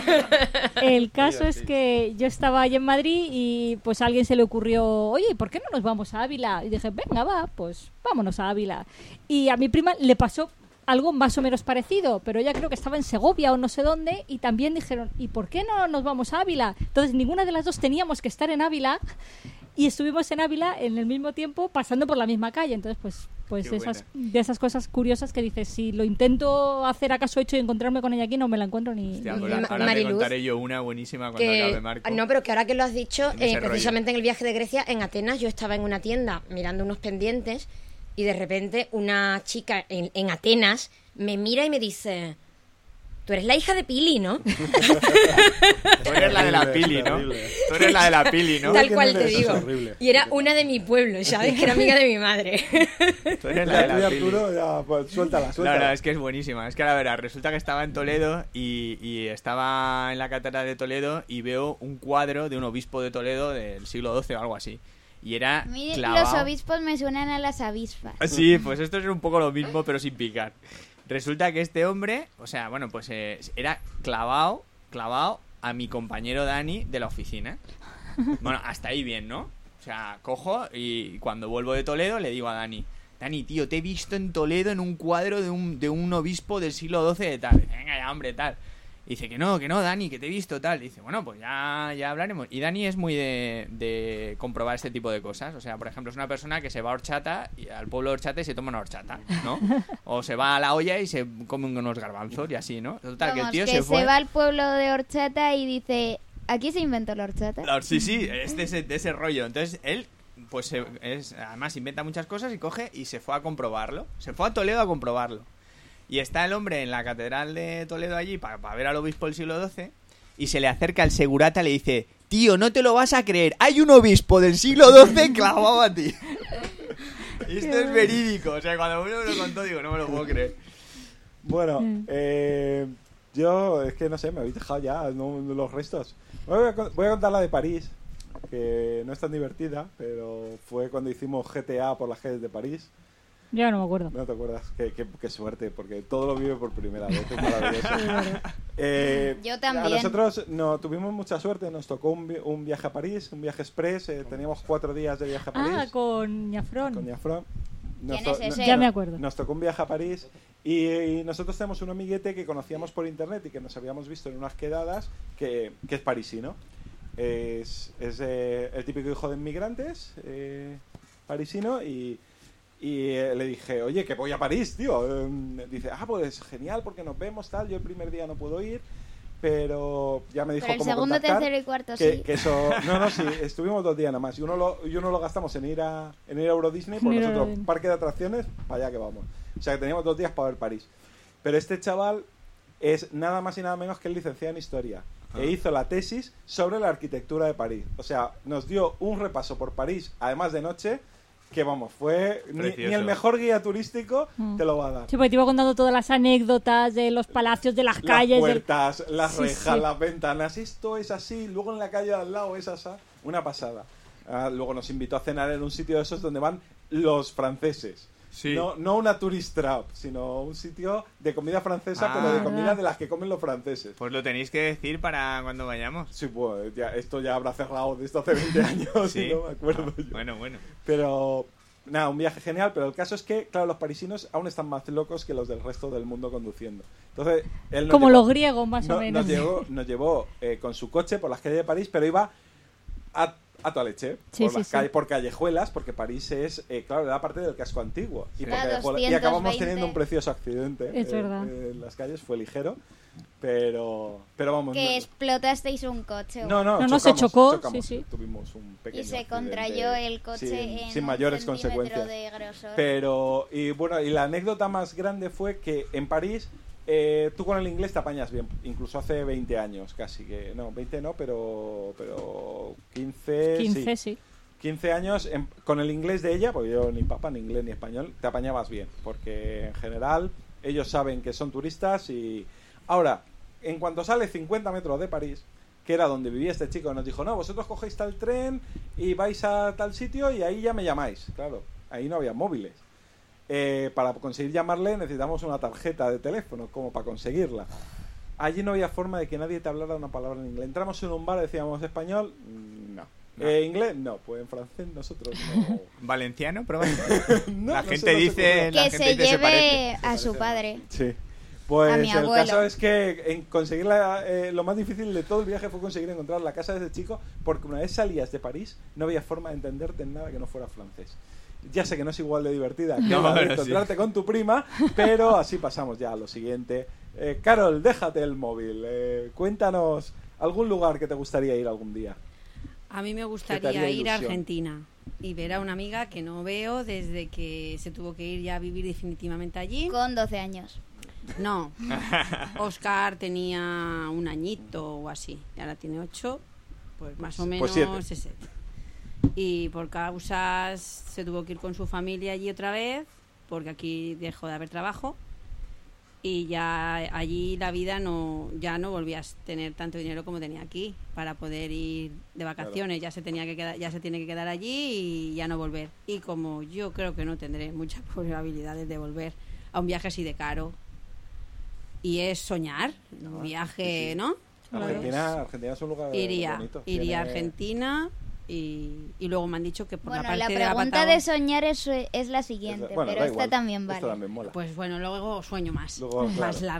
El caso es que yo estaba allí en Madrid y pues a alguien se le ocurrió, oye, ¿por qué no nos vamos a Ávila? Y dije, venga, va, pues vámonos a Ávila. Y a mi prima le pasó algo más o menos parecido, pero ella creo que estaba en Segovia o no sé dónde, y también dijeron, ¿y por qué no nos vamos a Ávila? Entonces ninguna de las dos teníamos que estar en Ávila, y estuvimos en Ávila en el mismo tiempo pasando por la misma calle. Entonces pues Qué de esas cosas curiosas que dices, si lo intento hacer acaso hecho y encontrarme con ella aquí, no me la encuentro ni... Hostia, ni- pues ahora te Mariluz, contaré yo una buenísima cuando acabe Marco. No, pero que ahora que lo has dicho, En ese precisamente en el viaje de Grecia, en Atenas, yo estaba en una tienda mirando unos pendientes y de repente una chica en Atenas me mira y me dice, tú eres la hija de Pili, ¿no? Tú eres la de la Terrible, Pili, ¿no? terrible. Tú eres la de la Pili, ¿no? Tal que cual no te eres digo. horrible. Y era una de mi pueblo, ¿sabes? Que era amiga de mi madre. Tú eres la de Ya, la Pili. Arturo, ya, pues suéltala. No, es que es buenísima. Es que la verdad, resulta que estaba en Toledo y estaba en la cátedra de Toledo y veo un cuadro de un obispo de Toledo del siglo XII o algo así. Y era A mí clavado. los obispos me suenan a las avispas. Sí, pues esto es un poco lo mismo, pero sin picar. Resulta que este hombre, o sea, bueno, pues era clavado a mi compañero Dani de la oficina. Bueno, hasta ahí bien, ¿no? O sea, cojo y cuando vuelvo de Toledo le digo a Dani, tío, te he visto en Toledo en un cuadro de un obispo del siglo XII de tal. Venga ya, hombre, tal. dice que no, Dani, que te he visto, tal. Y dice, bueno, pues ya hablaremos. Y Dani es muy de comprobar este tipo de cosas. O sea, por ejemplo, es una persona que se va a Horchata, al pueblo de Horchata y se toma una horchata, ¿no? O se va a La Olla y se come unos garbanzos y así, ¿no? Total, Vamos, que el tío que se fue... va al pueblo de Horchata y dice, ¿aquí se inventó la horchata? Sí, es de ese rollo. Entonces, él, pues, además inventa muchas cosas y coge y se fue a comprobarlo. Se fue a Toledo a comprobarlo. Y está el hombre en la catedral de Toledo allí para ver al obispo del siglo XII y se le acerca el segurata y le dice, tío, no te lo vas a creer, hay un obispo del siglo XII clavado a ti. Y esto es verídico, o sea, cuando uno me lo contó digo, no me lo puedo creer. Bueno, yo es que no sé, me habéis dejado ya los restos. Voy a contar la de París, que no es tan divertida, pero fue cuando hicimos GTA por las calles de París. Ya no me acuerdo. No te acuerdas. Qué suerte, porque todo lo vive por primera vez. Es maravilloso. Yo también. A nosotros no tuvimos mucha suerte. Nos tocó un viaje a París, un viaje express. Teníamos 4 días de viaje a París. Ah, con Ñafrón. Con Ñafrón. ¿Quién es ese? Ya me acuerdo. Nos tocó un viaje a París y nosotros tenemos un amiguete que conocíamos por internet y que nos habíamos visto en unas quedadas que es parisino. Es el típico hijo de inmigrantes parisino y le dije, oye, que voy a París, tío. Dice, pues genial, porque nos vemos, tal. Yo el primer día no puedo ir, pero ya me dijo Pero el cómo segundo, contactar, tercero y cuarto que eso... No, sí, estuvimos 2 días nada más. Y uno lo gastamos en ir a Euro Disney, por nosotros, parque de atracciones, para allá que vamos. O sea, que teníamos 2 días para ver París. Pero este chaval es nada más y nada menos que el licenciado en Historia. E hizo la tesis sobre la arquitectura de París. O sea, nos dio un repaso por París, además de noche... Que vamos, fue ni el mejor guía turístico te lo va a dar. Sí, porque te iba contando todas las anécdotas de los palacios, de las calles. Las puertas, las rejas, sí. las ventanas. Esto es así, luego en la calle al lado es así. Una pasada. Luego nos invitó a cenar en un sitio de esos donde van los franceses. Sí. No una tourist trap, sino un sitio de comida francesa, pero de comida de las que comen los franceses. Pues lo tenéis que decir para cuando vayamos. Sí, pues esto ya habrá cerrado desde hace 20 años, sí. No me acuerdo yo. Bueno. Pero, nada, un viaje genial, pero el caso es que, claro, los parisinos aún están más locos que los del resto del mundo conduciendo. Entonces, él como los griegos, más o menos. Nos llevó con su coche por las calles de París, pero iba a toda leche, por callejuelas, porque París es, claro, era parte del casco antiguo. Y, y acabamos teniendo un precioso accidente. Es verdad. En las calles fue ligero, pero vamos. Que explotasteis un coche. No, se chocó. Chocamos, sí. Tuvimos un pequeño y se accidente contrayó el coche sin mayores consecuencias. De grosor. Pero, y la anécdota más grande fue que en París tú con el inglés te apañas bien, incluso hace 20 años casi, que no, 20 no, pero 15 sí. 15 años con el inglés de ella, porque yo ni papa, ni inglés, ni español, te apañabas bien, porque en general ellos saben que son turistas y... Ahora, en cuanto sale 50 metros de París, que era donde vivía este chico, nos dijo, no, vosotros cogéis tal tren y vais a tal sitio y ahí ya me llamáis. Claro, ahí no había móviles. Para conseguir llamarle necesitamos una tarjeta de teléfono, como para conseguirla. Allí no había forma de que nadie te hablara una palabra en inglés. Entramos en un bar, decíamos español, no. ¿Inglés? No, pues en francés nosotros no. ¿Valenciano? Prueba. No, la no gente sé, dice... Que se lleve a su padre. Sí. Pues a mi el abuelo. caso es que conseguir lo más difícil de todo el viaje fue conseguir encontrar la casa de ese chico, porque una vez salías de París no había forma de entenderte en nada que no fuera francés. Ya sé que no es igual de divertida que la de encontrarte con tu prima, pero así pasamos ya a lo siguiente. Carol, déjate el móvil. Cuéntanos algún lugar que te gustaría ir algún día. A mí me gustaría ir a Argentina y ver a una amiga que no veo desde que se tuvo que ir ya a vivir definitivamente allí. Con 12 años. No, Oscar tenía 1 añito o así, y ahora tiene 8, pues más o menos pues ese. Y por causas se tuvo que ir con su familia allí otra vez, porque aquí dejó de haber trabajo y ya allí la vida ya no volvías a tener tanto dinero como tenía aquí para poder ir de vacaciones. Claro. Ya se tiene que quedar allí y ya no volver. Y como yo creo que no tendré muchas probabilidades de volver a un viaje así de caro, y es soñar, un viaje, sí. ¿No? Argentina es un lugar bonito. Iría a Argentina y luego me han dicho que por la parte la de la pregunta de soñar es la siguiente, pero esta también vale. Esta también mola. Pues bueno, luego sueño más, luego, más largo.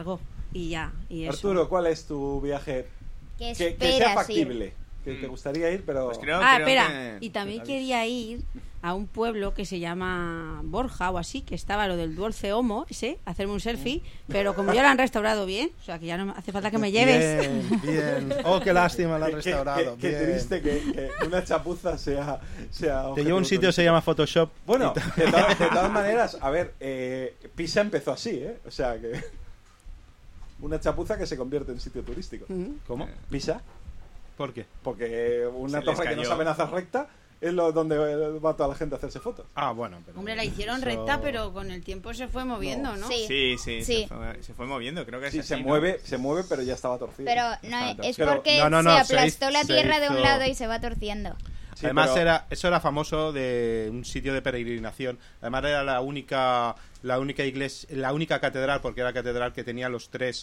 y ya. Y eso. Arturo, ¿cuál es tu viaje Que que sea esperas factible? ir. Que te gustaría ir, pero... Pues creo Espera, que- y también quería ir a un pueblo que se llama Borja o así, que estaba lo del Dulce Homo, ese, hacerme un selfie, pero como ya lo han restaurado bien, o sea que ya no hace falta que me lleves. Bien. Oh, qué lástima, lo han Qué restaurado. qué Bien. triste que una chapuza sea Te llevo a un sitio que se llama Photoshop. Bueno, de todas maneras, a ver, Pisa empezó así, ¿eh? O sea que... Una chapuza que se convierte en sitio turístico. ¿Cómo? Pisa, ¿Por qué? porque una Se les torre que no cayó. saben hacer recta es donde va toda la gente a hacerse fotos. Ah, bueno. Pero Hombre, la hicieron eso- recta, pero con el tiempo se fue moviendo, ¿no? Sí. Sí, Sí. se fue moviendo, creo que es Sí, así, se ¿no? mueve, pero ya estaba torcido. Pero no, Exacto. es Pero- porque No, se se aplastó la se tierra de un hizo- lado y se va torciendo. Sí, Además pero- eso era famoso de un sitio de peregrinación. Además era la única iglesia, la única catedral, porque era la catedral que tenía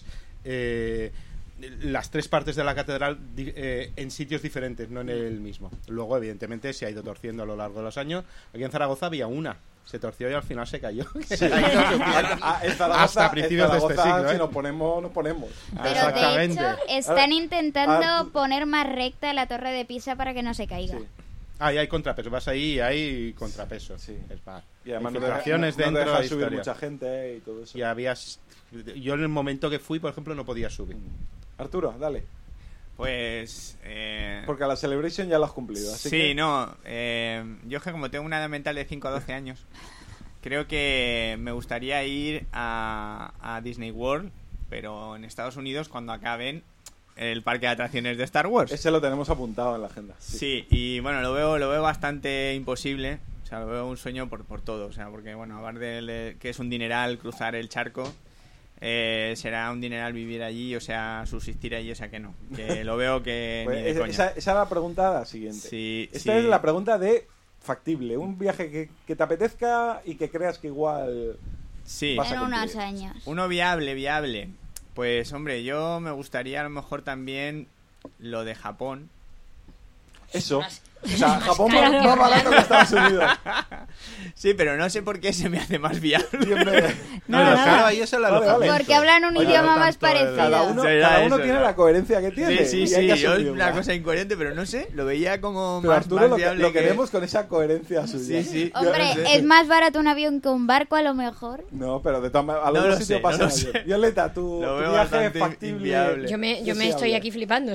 las tres partes de la catedral en sitios diferentes, no en el mismo. Luego, evidentemente, se ha ido torciendo a lo largo de los años. Aquí en Zaragoza había una, se torció y al final se cayó. En Zaragoza- Hasta principios de este en Zaragoza, siglo, ¿eh? Si nos ponemos, nos ponemos. Pero de Exactamente. hecho están intentando Ah, poner más recta la torre de Pisa para que no se caiga. Sí. Ah, y hay contrapesos. Vas ahí y hay contrapesos. Sí. Es más. Y además no Infiltraciones deja dentro de subir historia. mucha gente y todo eso. Y habías... Yo en el momento que fui, por ejemplo, no podía subir. Arturo, dale. Pues... Porque a la Celebration ya lo has cumplido. Así sí, que... no. Yo que como tengo una edad mental de 5 a 12 años, creo que me gustaría ir a Disney World, pero en Estados Unidos cuando acaben el parque de atracciones de Star Wars. Ese lo tenemos apuntado en la agenda. Sí, y bueno, lo veo bastante imposible. O sea, lo veo un sueño por todo. O sea, porque bueno, aparte de que es un dineral cruzar el charco, será un dineral vivir allí, o sea, subsistir allí, o sea que no. Que lo veo que Pues ni de coña. esa era la pregunta siguiente. Sí, Esta sí. es la pregunta de factible. Un viaje que te apetezca y que creas que igual... Sí. Vas a En unos cumplir. años. Uno viable. Pues hombre, yo me gustaría a lo mejor también lo de Japón. Eso. O sea, Japón más barato que Estados Unidos. Sí, pero no sé por qué se me hace más viable. Siempre... Pero claro, ahí es el Vale, vale. alojamiento. Porque hablan un Oye, idioma no más tanto el- parecido. Cada uno Eso, tiene ¿no? la coherencia que tiene. Sí, y hay que yo asumirla. una cosa incoherente, pero no sé, lo veía como Pero más, Arturo más lo, viable lo que- queremos con esa coherencia suya. Sí, sí. Hombre, Yo no sé. es más barato un avión que un barco a lo mejor. No, pero de todas maneras, a No los lo sitios sé, pasa no lo avión. sé. Violeta, tu Lo veo viaje bastante factible. inviable. Yo me deseable. estoy aquí flipando.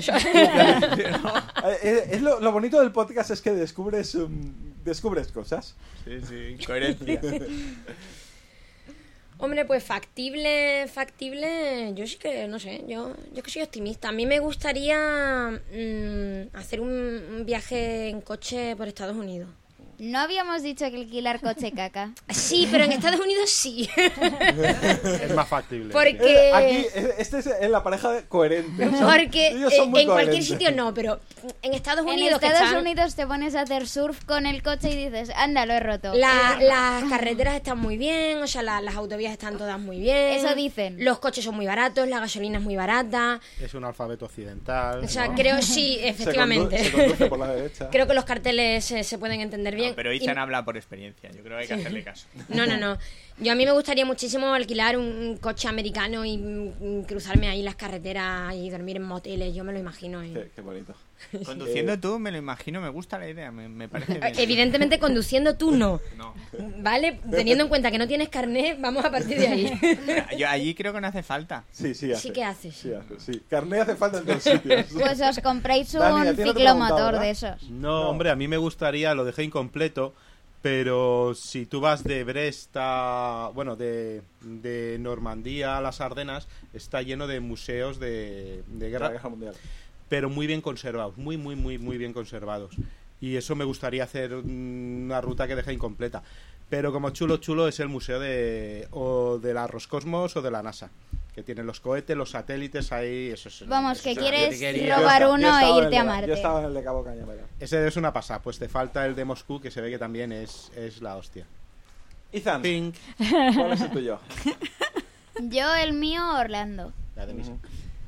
Es lo bonito del podcast es que descubres cosas. Sí, sí, incoherencia. Hombre, pues factible, yo sí que, no sé, yo que soy optimista. A mí me gustaría hacer un viaje en coche por Estados Unidos. No habíamos dicho que alquilar coche caca. Sí, pero en Estados Unidos sí. Es más factible. Porque... Aquí, este es la pareja coherente. Porque Ellos son muy en cualquier coherentes. sitio no, pero en Estados En Unidos... que Estados están- Unidos te pones a hacer surf con el coche y dices, anda, lo he roto. Las carreteras están muy bien, o sea, las autovías están todas muy bien. Eso dicen. Los coches son muy baratos, la gasolina es muy barata. Es un alfabeto occidental. O sea, ¿no? creo, sí, efectivamente. Se conduce por la derecha. Creo que los carteles se pueden entender bien. No, pero Y- Izan habla por experiencia, yo creo que hay que hacerle caso. No. Yo a mí me gustaría muchísimo alquilar un coche americano y cruzarme ahí las carreteras y dormir en moteles. Yo me lo imagino. Qué bonito. Conduciendo tú, me lo imagino, me gusta la idea, me parece bien. Evidentemente conduciendo tú no. No. ¿Vale? Teniendo en cuenta que no tienes carnet, vamos a partir de ahí. Yo allí creo que no hace falta. Sí, sí hace. Sí que hace. Sí hace, sí. Carné hace falta en todos sitios. Pues os compréis Dani, a un ti no te he ciclomotor preguntado, de ¿verdad? esos. No, hombre, a mí me gustaría, lo dejé incompleto, pero si tú vas de Brest a... Bueno, de Normandía a las Ardenas, está lleno de museos de La guerra, Guerra Mundial. pero muy bien conservados, muy bien conservados. Y eso me gustaría hacer una ruta que dejé incompleta. Pero como chulo es el museo o de la Roscosmos o de la NASA, que tienen los cohetes, los satélites ahí. Eso es, Vamos, eso que es una quieres virguería. robar Yo uno estaba e en irte a el de- Marte. Yo estaba en el de Cabo Cañaveral. Ese es una pasada, pues te falta el de Moscú, que se ve que también es la hostia. Ethan, Pink. ¿cuál es el tuyo? Yo el mío, Orlando. La de misa.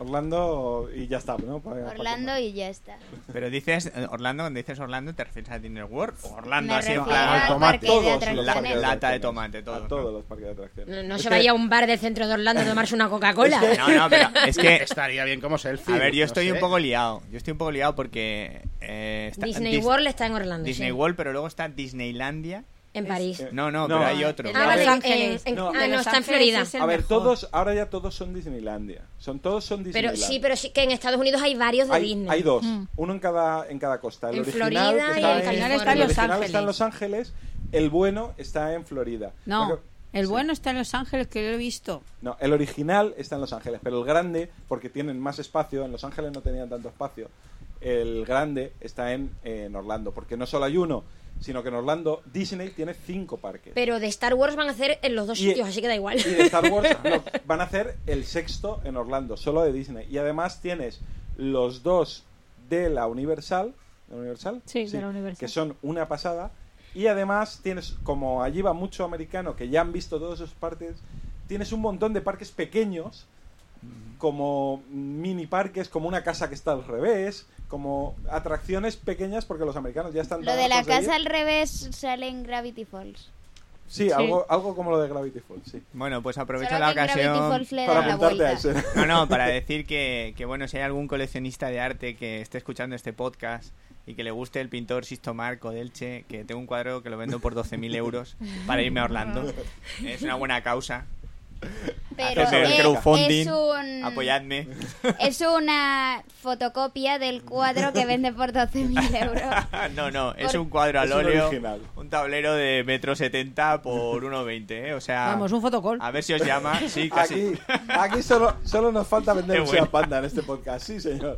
Orlando y ya está, ¿no? Orlando y ya está. Pero dices Orlando, cuando dices Orlando, ¿te refieres a Disney World? ¿O Orlando Me así en refiero plan al tomate. parque Todos de los atracciones. parques de lata de atracciones. tomate, todo, A ¿no? todos los parques de atracciones. No Es se que- vaya a un bar del centro de Orlando a tomarse una Coca-Cola. No, pero es que... Estaría bien como selfie. A ver, yo no estoy sé. un poco liado. Yo estoy un poco liado porque... Disney World está en Orlando. Disney sí. World, pero luego está Disneylandia. En París. No, No, pero hay otro. Ah, vale, Los Ángeles. No. no, Los está en Ángeles Florida. es el A ver, mejor. ahora ya todos son Disneylandia. Todos son Pero Disneylandia. sí que en Estados Unidos hay varios de Disney. Hay dos, uno en cada costa. El En original Florida que y está en en, California. está en el Los original Ángeles. está en Los Ángeles, el bueno está en Florida. No, Porque- el sí. bueno está en Los Ángeles, que lo he visto. No, el original está en Los Ángeles, pero el grande, porque tienen más espacio, en Los Ángeles no tenían tanto espacio, el grande está en Orlando, porque no solo hay uno, sino que en Orlando Disney tiene 5 parques. Pero de Star Wars van a hacer en los dos Y- sitios, así que da igual. Y de Star Wars no, van a hacer el 6º en Orlando, solo de Disney. Y además tienes los 2 de la Universal, ¿de la Universal? Sí, de la Universal. Que son una pasada. Y además tienes, como allí va mucho americano que ya han visto todos esos parques, tienes un montón de parques pequeños, como mini parques, como una casa que está al revés, como atracciones pequeñas porque los americanos ya están Lo tan de la hartos ir. casa al revés sale en Gravity Falls. Sí, Sí. algo como lo de Gravity Falls, sí. Bueno, pues aprovecho Solo la que en Gravity ocasión... Falls le Para da la apuntarte a vuelta. ese. No, para decir que, bueno, si hay algún coleccionista de arte que esté escuchando este podcast y que le guste el pintor Sisto Marco de Elche, que tengo un cuadro que lo vendo por 12.000 euros para irme a Orlando. Es una buena causa. Pero Hacedme el crowdfunding, apoyadme. es una fotocopia del cuadro que vende por 12.000 euros. No, es un cuadro al Es un óleo, original. un tablero de 1,70 m por 1,20 m, O sea, Vamos, un fotocall. a ver si os llama. Sí, casi. Aquí solo nos falta vender Qué un bueno. Seat Panda en este podcast, sí señor.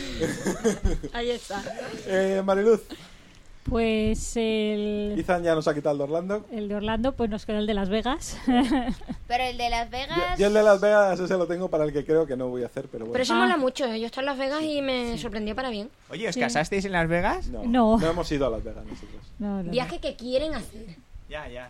Ahí está. Mariluz, Pues el Ethan ya nos ha quitado el de Orlando. de Orlando, pues nos queda el de Las Vegas. Pero el de Las Vegas... Yo el de Las Vegas ese lo tengo para el que creo que no voy a hacer, pero bueno. Pero eso Ah. mola mucho. Yo estoy en Las Vegas y me sorprendió para bien. Oye, ¿os casasteis en Las Vegas? No. No hemos ido a Las Vegas nosotros. No, Viaje que quieren hacer. Ya.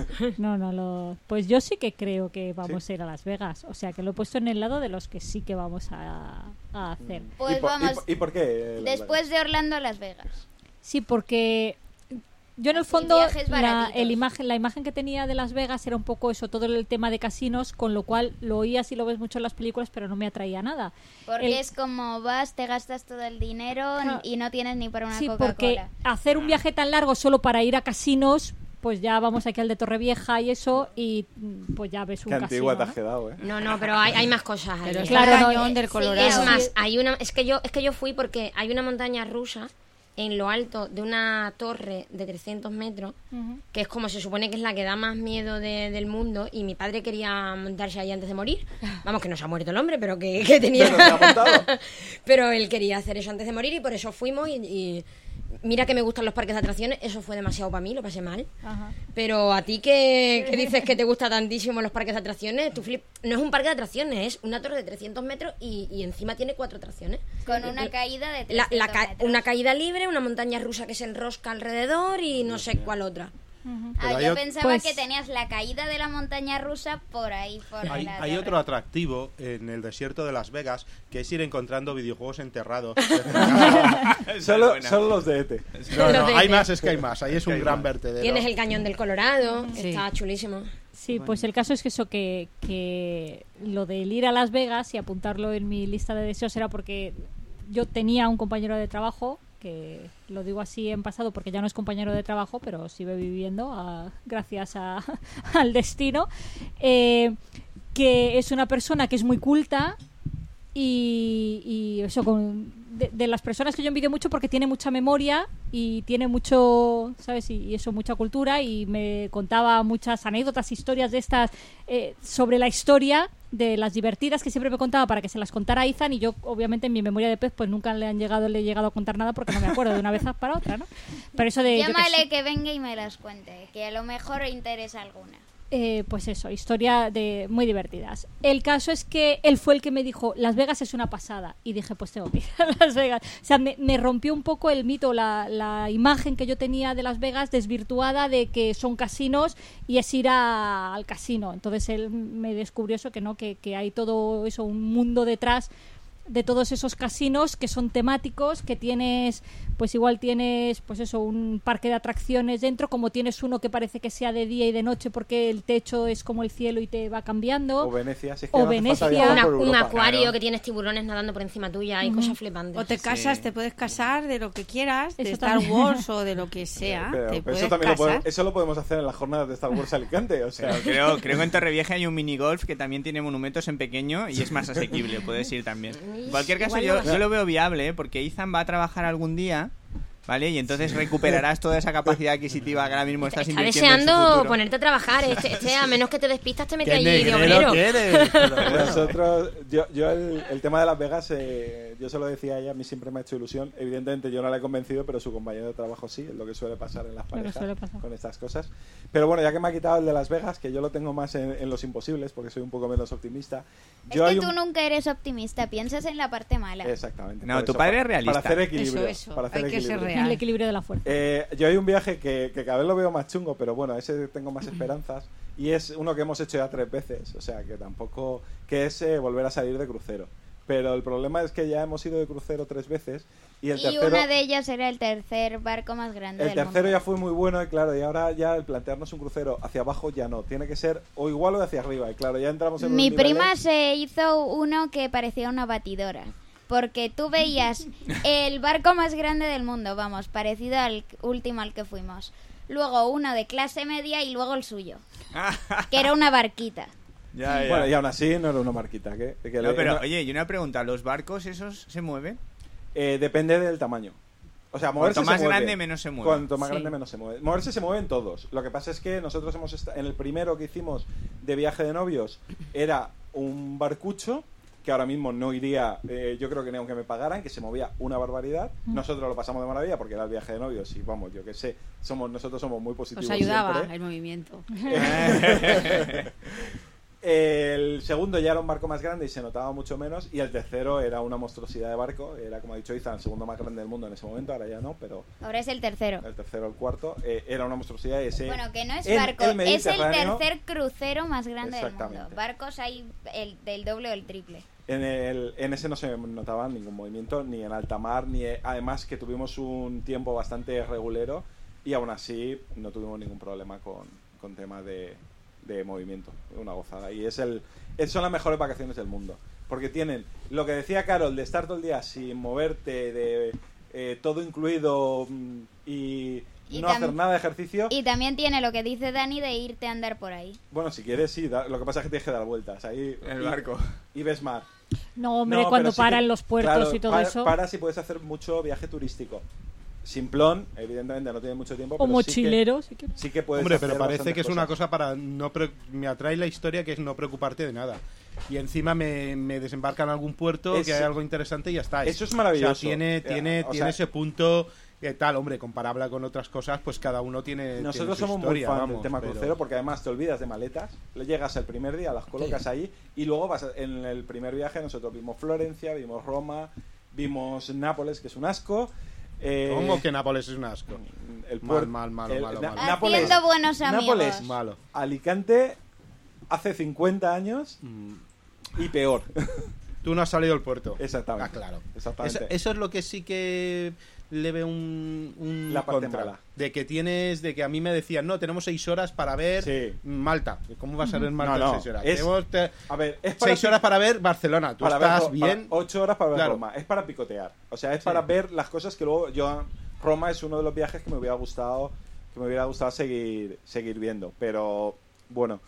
Pues yo sí que creo que vamos a ir a Las Vegas. O sea, que lo he puesto en el lado de los que sí que vamos a hacer. Pues ¿Y por, vamos, ¿y por qué? Las después de Orlando, Las Vegas. Sí, porque yo en el fondo viajes baratitos. la imagen que tenía de Las Vegas era un poco eso, todo el tema de casinos, con lo cual lo oías y lo ves mucho en las películas, pero no me atraía nada. Porque El- es como vas, te gastas todo el dinero Claro. y no tienes ni para una Sí, Coca-Cola. porque hacer un viaje tan largo solo para ir a casinos, pues ya vamos aquí al de Torrevieja y eso, y pues ya ves un Qué casino. antigua te ¿no? has quedado, ¿eh? No, pero hay más cosas. Pero ahí. es Claro, el no, cañón del Colorado. Es más, hay una, es que yo fui porque hay una montaña rusa en lo alto de una torre de 300 metros, Ujú. que es como se supone que es la que da más miedo del mundo, y mi padre quería montarse ahí antes de morir. Vamos, que no se ha muerto el hombre, pero que tenía... Pero se ha montado. Pero él quería hacer eso antes de morir y por eso fuimos y mira que me gustan los parques de atracciones, eso fue demasiado para mí, lo pasé mal. Ajá. Pero a ti que dices que te gusta tantísimo los parques de atracciones, no es un parque de atracciones, es una torre de 300 metros y encima tiene 4 atracciones. Con una caída de 300 metros. Una caída libre, una montaña rusa que se enrosca alrededor y no sé cuál otra. Pero hay Yo ot- pensaba Pues- que tenías la caída de la montaña rusa por ahí, por Hay la hay torre. otro atractivo en el desierto de Las Vegas, que es ir encontrando videojuegos enterrados. Solo los de ET. No, Los de hay ET. más, es que hay más. Ahí es un gran vertedero. Tienes el cañón del Colorado, Sí. está chulísimo. Sí, pues el caso es que eso, que lo del ir a Las Vegas y apuntarlo en mi lista de deseos era porque yo tenía un compañero de trabajo, que lo digo así en pasado porque ya no es compañero de trabajo, pero sigue viviendo gracias al destino, que es una persona que es muy culta y eso de las personas que yo envidio mucho porque tiene mucha memoria y tiene mucho, ¿sabes? Y eso, mucha cultura, y me contaba muchas anécdotas, historias de estas sobre la historia, de las divertidas que siempre me contaba para que se las contara a Ethan, y yo obviamente en mi memoria de pez pues nunca le he llegado a contar nada porque no me acuerdo de una vez para otra, ¿no? Pero eso de... yo qué Llámale sé. que venga y me las cuente, que a lo mejor interesa alguna. Pues eso, historia de muy divertidas. El caso es que él fue el que me dijo, Las Vegas es una pasada, y dije, pues tengo que ir a Las Vegas. O sea, me rompió un poco el mito, la imagen que yo tenía de Las Vegas desvirtuada de que son casinos y es ir al casino. Entonces él me descubrió eso, que no, que hay todo eso, un mundo detrás de todos esos casinos que son temáticos, que tienes, pues igual tienes, pues eso, un parque de atracciones dentro, como tienes uno que parece que sea de día y de noche porque el techo es como el cielo y te va cambiando. O Venecia, si es que O no hace falta Venecia. viajar por Un Europa. acuario Claro. que tienes tiburones nadando por encima tuya, hay cosas flipantes. O te casas, Sí. te puedes casar de lo que quieras, de Eso Star también. Wars o de lo que sea. Pero te puedes eso también casar. eso lo podemos hacer en las jornadas de Star Wars Alicante. O sea, Creo que en Torrevieja hay un minigolf que también tiene monumentos en pequeño y es más asequible, puedes ir también. En cualquier caso, Igual yo lo veo viable, porque Ethan va a trabajar algún día, ¿vale? Y entonces recuperarás toda esa capacidad adquisitiva que ahora mismo estás Está invirtiendo en su deseando futuro. ponerte a trabajar. A menos que te despistas, te mete ¿Qué allí de negrero obrero. que eres? Pero bueno. nosotros, yo el tema de Las Vegas, yo se lo decía a ella, a mí siempre me ha hecho ilusión. Evidentemente yo no la he convencido, pero su compañero de trabajo sí, es lo que suele pasar en las Lo que parejas suele pasar. con estas cosas. Pero bueno, ya que me ha quitado el de Las Vegas, que yo lo tengo más en Los Imposibles, porque soy un poco menos optimista. Es Yo que hay tú un- nunca eres optimista, piensas en la parte mala. Exactamente. No, por tu eso, padre para- es realista. Para hacer equilibrio. Eso, para hacer hay que ser equilibrio. real. El equilibrio de la fuerza. Yo hay un viaje que cada vez lo veo más chungo, pero bueno, ese tengo más esperanzas. Y es uno que hemos hecho ya 3 veces, o sea que tampoco... que es volver a salir de crucero. Pero el problema es que ya hemos ido de crucero 3 veces y el Y tercero... una de ellas era el tercer barco más grande El del tercero mundo. ya fue muy bueno y claro, y ahora ya el plantearnos un crucero hacia abajo ya no. Tiene que ser o igual o hacia arriba. Y claro, ya entramos en Mi unos niveles- prima se hizo uno que parecía una batidora. Porque tú veías el barco más grande del mundo, vamos, parecido al último al que fuimos. Luego uno de clase media y luego el suyo, que era una barquita. Ya, ya. Bueno, y aún así no era una marquita. No, pero oye, y una pregunta, ¿los barcos esos se mueven? Depende del tamaño. O sea, moverse Cuanto más se mueve. grande, menos se mueve. Cuanto más Sí. grande, menos se mueve. Moverse se mueven todos. Lo que pasa es que nosotros en el primero que hicimos de viaje de novios era un barcucho que ahora mismo no iría, yo creo que ni aunque me pagaran, que se movía una barbaridad. Nosotros lo pasamos de maravilla porque era el viaje de novios y vamos, yo que sé, nosotros somos muy positivos Os ayudaba siempre. el movimiento. El segundo ya era un barco más grande y se notaba mucho menos. Y el tercero era una monstruosidad de barco. Era, como ha dicho Ethan, el segundo más grande del mundo en ese momento. Ahora ya no, pero Ahora es el tercero. el tercero o el cuarto. Era una monstruosidad y ese... Bueno, que no es en barco, el es el Mediterráneo, tercer crucero más grande del Exactamente. mundo. Barcos hay del doble o el triple. En ese no se notaba ningún movimiento, ni en alta mar, ni además que tuvimos un tiempo bastante regulero y aún así no tuvimos ningún problema con tema de movimiento. Una gozada. Y son las mejores vacaciones del mundo. Porque tienen lo que decía Carol, de estar todo el día sin moverte, de todo incluido y no hacer nada de ejercicio. Y también tiene lo que dice Dani de irte a andar por ahí. Bueno, si quieres, sí. Lo que pasa es que tienes que dar vueltas. Ahí, En el barco. Y ves mar. No, hombre, No, cuando pero sí paran que- los puertos claro, y todo eso. Paras y puedes hacer mucho viaje turístico. Simplón, evidentemente no tiene mucho tiempo. O pero mochilero, si Sí quieres. que, sí que puedes Hombre, hacer pero parece bastantes que es una cosas. cosa para no me atrae la historia que es no preocuparte de nada. Y encima me desembarca en algún puerto que hay algo interesante y ya está. Eso es maravilloso. O sea, tiene O sea, ese punto tal, hombre, comparable con otras cosas, pues cada uno tiene Nosotros tiene su somos historia, muy fan vamos, del tema pero- crucero porque además te olvidas de maletas, le llegas el primer día, las colocas ahí y luego vas en el primer viaje nosotros vimos Florencia, vimos Roma, vimos Nápoles, que es un asco. ¿Cómo que Nápoles es un asco? El Malo, malo. Haciendo buenos amigos. Nápoles, Malo. Alicante hace 50 años y peor. Tú no has salido del puerto. Exactamente. Ah, claro. Exactamente. Eso es lo que sí que le veo un La parte contra. mala. De que a mí me decían, no, tenemos 6 horas para ver Sí. Malta. ¿Cómo vas a ver Malta No, en no, 6 horas? es- Tenemos A ver, es para 6 horas para ver Barcelona. Tú para estás ver, bien. 8 horas para ver Claro. Roma. Es para picotear. O sea, es para ver las cosas que luego Roma es uno de los viajes que me hubiera gustado seguir viendo. Pero bueno,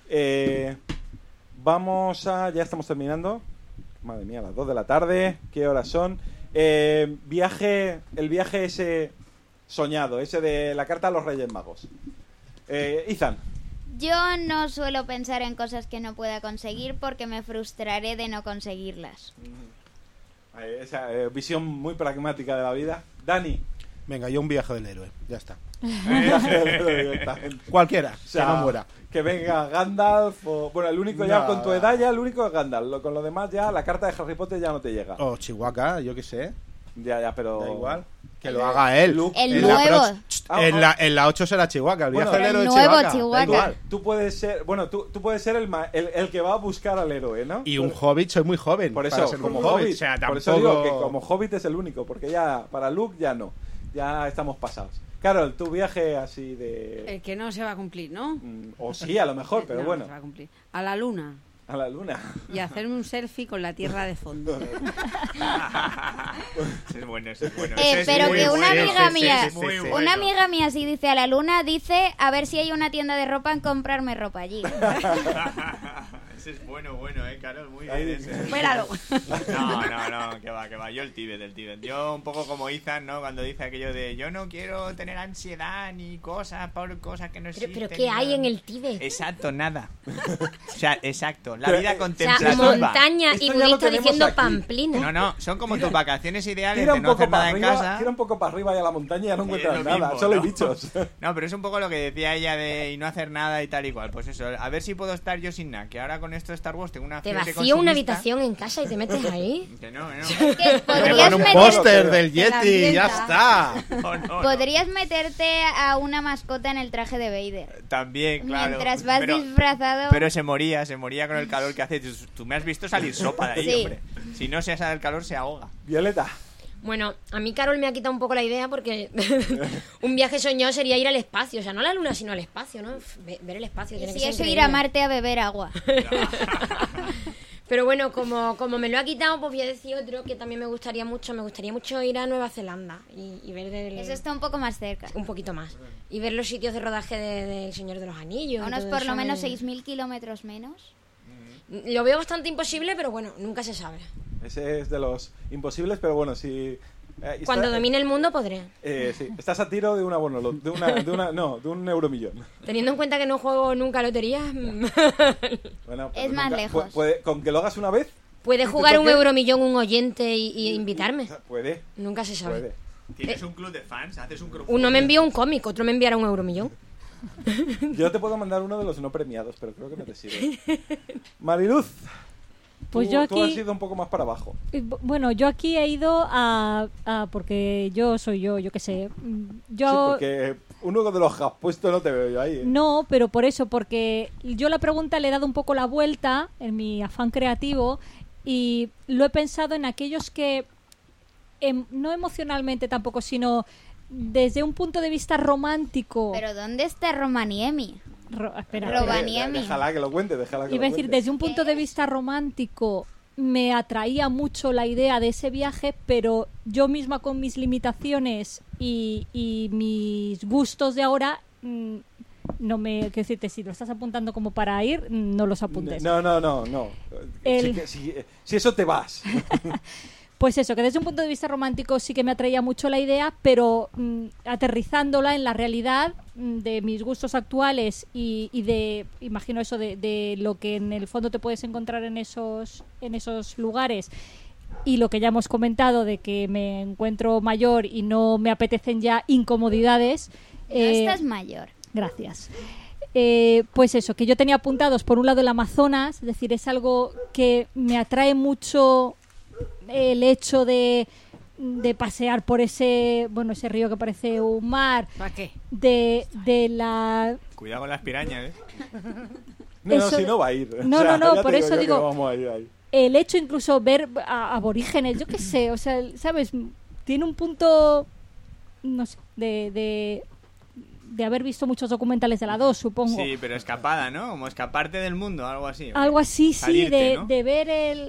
ya estamos terminando. Madre mía, las 2 de la tarde. ¿Qué horas son? El viaje ese soñado, ese de la carta a los Reyes Magos. Ethan. Yo no suelo pensar en cosas que no pueda conseguir porque me frustraré de no conseguirlas. Esa visión muy pragmática de la vida. Dani. Venga, yo un viaje del héroe. Ya está. Directamente. Cualquiera, O sea, que no muera. que venga Gandalf o... Bueno, el único ya No. con tu edad ya el único es Gandalf. Con lo demás ya la carta de Harry Potter ya no te llega. O Chihuahua, yo qué sé. Ya, pero... Da igual. Que lo haga él. Luke, El En la nuevo. En la 8 será Chihuahua, el Bueno, viaje del héroe el de nuevo Chihuahua. Chihuahua. Da igual. Tú puedes ser, bueno, tú puedes ser el que va a buscar al héroe, ¿no? Y un hobbit, soy muy joven. Por para eso, ser como un hobbit. hobbit, O sea, por eso digo tampoco- que como hobbit es el único, porque ya para Luke ya no, ya estamos pasados. Carol, tu viaje así de... El que no se va a cumplir, ¿no? O sí, a lo mejor, pero No, bueno, no se va a cumplir. A la luna. a la luna. Y hacerme un selfie con la Tierra de fondo. Ese es bueno, ese es bueno. Eh, Ese es pero muy que una bueno, amiga ese mía, es muy bueno. una amiga mía si dice a la luna, dice a ver si hay una tienda de ropa en comprarme ropa allí. Ese es bueno, Carol, muy Ahí bien dice. ese. Fuéralo. No, que va. Yo el Tíbet. Yo un poco como Ethan, ¿no? Cuando dice aquello de yo no quiero tener ansiedad ni cosas por cosas que no existen. Pero ¿qué hay en el Tíbet? Exacto, nada. O sea, exacto. La Pero, vida O sea, contemplativa. montaña Esto y ya lo budista tenemos diciendo aquí. pamplina. No, son como tus vacaciones ideales Tira de un no poco hacer nada para en arriba, casa. tira un poco para arriba y a la montaña y ya no Sí, encuentras es lo nada, mismo, solo hay ¿no? bichos. No, pero es un poco lo que decía ella de y no hacer nada y tal y cual. Pues eso, a ver si puedo estar yo sin nada. Que ahora con esto de Star Wars tengo una Te fiebre vacío consumista. una habitación en casa y te metes ahí. Que no. Que Me podrías, pone un meter- póster del la Yeti y ya ambienta. está. No. podrías meterte a una mascota en el traje de Vader. También, claro. Mientras vas pero, disfrazado. pero se moría con el calor que hace. Tú me has visto salir sopa de ahí, Sí. hombre. Si no se asa el calor, se ahoga. Violeta, Bueno, a mí Carol me ha quitado un poco la idea porque un viaje soñado sería ir al espacio. O sea, no a la luna, sino al espacio, ¿no? Ver el espacio. Tiene si que ser eso ir increíble. a Marte a beber agua. Pero bueno, como me lo ha quitado, pues voy a decir otro que también me gustaría mucho. Me gustaría mucho ir a Nueva Zelanda y ver Eso está un poco más cerca. un poquito más. Y ver los sitios de rodaje del Señor de los Anillos. A y unos todo por eso lo menos me- 6.000 kilómetros menos. Lo veo bastante imposible, pero bueno, nunca se sabe. ese es de los imposibles, pero bueno, si... Cuando domine el mundo podré. Sí, estás a tiro de una de un euromillón. Teniendo en cuenta que no juego nunca a lotería, Bueno, Es más lejos. con que lo hagas una vez, puede ¿Y te jugar un toque? euromillón un oyente y invitarme. puede. Nunca se sabe. Puede. Tienes un club de fans, haces un crowdfunding. Uno me envió un cómic, otro me enviará un euromillón. Yo te puedo mandar uno de los no premiados, pero creo que no te sirve. Mariluz, Pues tú, yo tú has aquí... ido un poco más para abajo. Bueno, yo aquí he ido a porque yo soy yo qué sé. Yo Sí, porque uno de los que has puesto no te veo yo ahí. ¿eh? no, pero por eso, porque yo la pregunta le he dado un poco la vuelta en mi afán creativo y lo he pensado en aquellos que no emocionalmente tampoco, sino desde un punto de vista romántico. Pero ¿dónde está Romaniemi? Espera, Rovaniemi. Déjala que lo cuente, déjala que iba a lo decir, cuente. desde un punto de vista romántico me atraía mucho la idea de ese viaje, pero yo misma con mis limitaciones y mis gustos de ahora no me... Quiero decirte, si lo estás apuntando como para ir, no los apuntes. No. El- Si eso te vas. Pues eso, que desde un punto de vista romántico sí que me atraía mucho la idea, pero aterrizándola en la realidad de mis gustos actuales y de, imagino eso, de lo que en el fondo te puedes encontrar en esos lugares y lo que ya hemos comentado de que me encuentro mayor y no me apetecen ya incomodidades. No estás mayor. Gracias. Pues eso, que yo tenía apuntados por un lado el Amazonas, es decir, es algo que me atrae mucho el hecho de pasear por ese río que parece un mar, ¿Para qué? de la... Cuidado con las pirañas, ¿eh? No, Eso- si no va a ir. No, ya no, te por eso yo que digo- no vamos a ir ahí. El hecho incluso ver a aborígenes, yo qué sé, o sea, ¿sabes? Tiene un punto, no sé, de haber visto muchos documentales de la 2, supongo. Sí, pero escapada, ¿no? Como escaparte del mundo, algo así. ¿o qué? Algo así, Salirte, sí, ¿no? de ver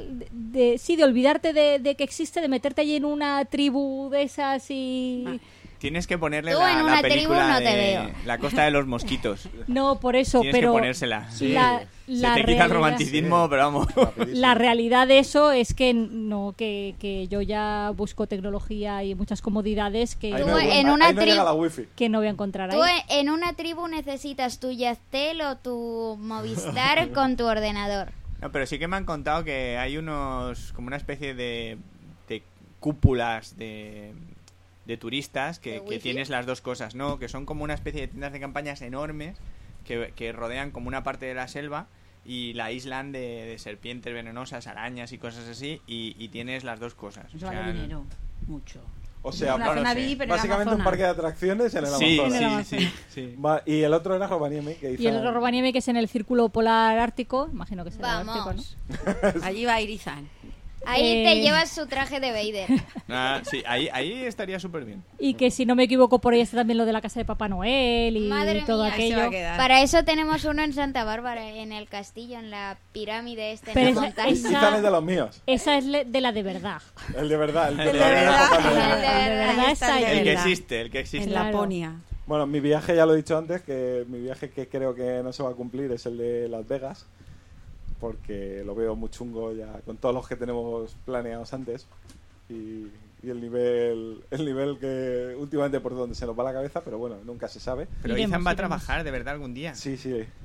de olvidarte de que existe, de meterte allí en una tribu de esas y... Tienes que ponerle Tú la, en la una película tribu no de te veo. La Costa de los Mosquitos. No, por eso, Tienes pero... que ponérsela. La Se te quita el realidad- romanticismo, pero vamos. La realidad de eso es que no, que yo ya busco tecnología y muchas comodidades que, Ahí Tú no, en una ahí no llega tribu- la wifi. que no voy a encontrar ahí. Tú en una tribu necesitas tu Yastel o tu Movistar con tu ordenador. No, pero sí que me han contado que hay como una especie de cúpulas de turistas ¿De que wifi? tienes las dos cosas, ¿no? Que son como una especie de tiendas de campañas enormes que rodean como una parte de la selva y la aíslan de serpientes venenosas, arañas y cosas así y tienes las dos cosas. Eso O sea, vale dinero. Mucho. O sea, Una zona VIP en el básicamente un Amazonas. parque de atracciones en el Sí, Amazonas. sí. Y el otro era Rovaniemi, que Y el otro Rovaniemi, que es en el Círculo Polar Ártico, imagino que será el Vamos. Ártico, ¿no? Allí va Irizan. Ahí te llevas su traje de Vader. Sí, ahí estaría súper bien. Y que si no me equivoco por ahí está también lo de la casa de Papá Noel y Madre todo mía, Ahí se va a aquello. quedar. Para eso tenemos uno en Santa Bárbara, en el castillo, en la pirámide en Pero la esa- montaña. Izan es de los míos. Esa es de la de verdad. El de verdad. El de verdad. Papá Noel. El de De verdad Ahí está el ahí. El que verdad. existe, el que existe. En Claro. Laponia. Bueno, mi viaje ya lo he dicho antes, que mi viaje que creo que no se va a cumplir es el de Las Vegas, porque lo veo muy chungo ya con todos los que tenemos planeados antes y el nivel que últimamente por donde se nos va la cabeza, pero bueno, nunca se sabe. Pero Iremos, Ethan va a iremos. trabajar de verdad algún día. Sí,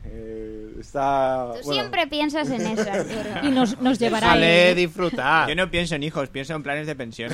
está... Tú bueno, siempre piensas en eso, Arturo. Y nos llevará Déjale ahí. disfrutar. Yo no pienso en hijos, pienso en planes de pensión.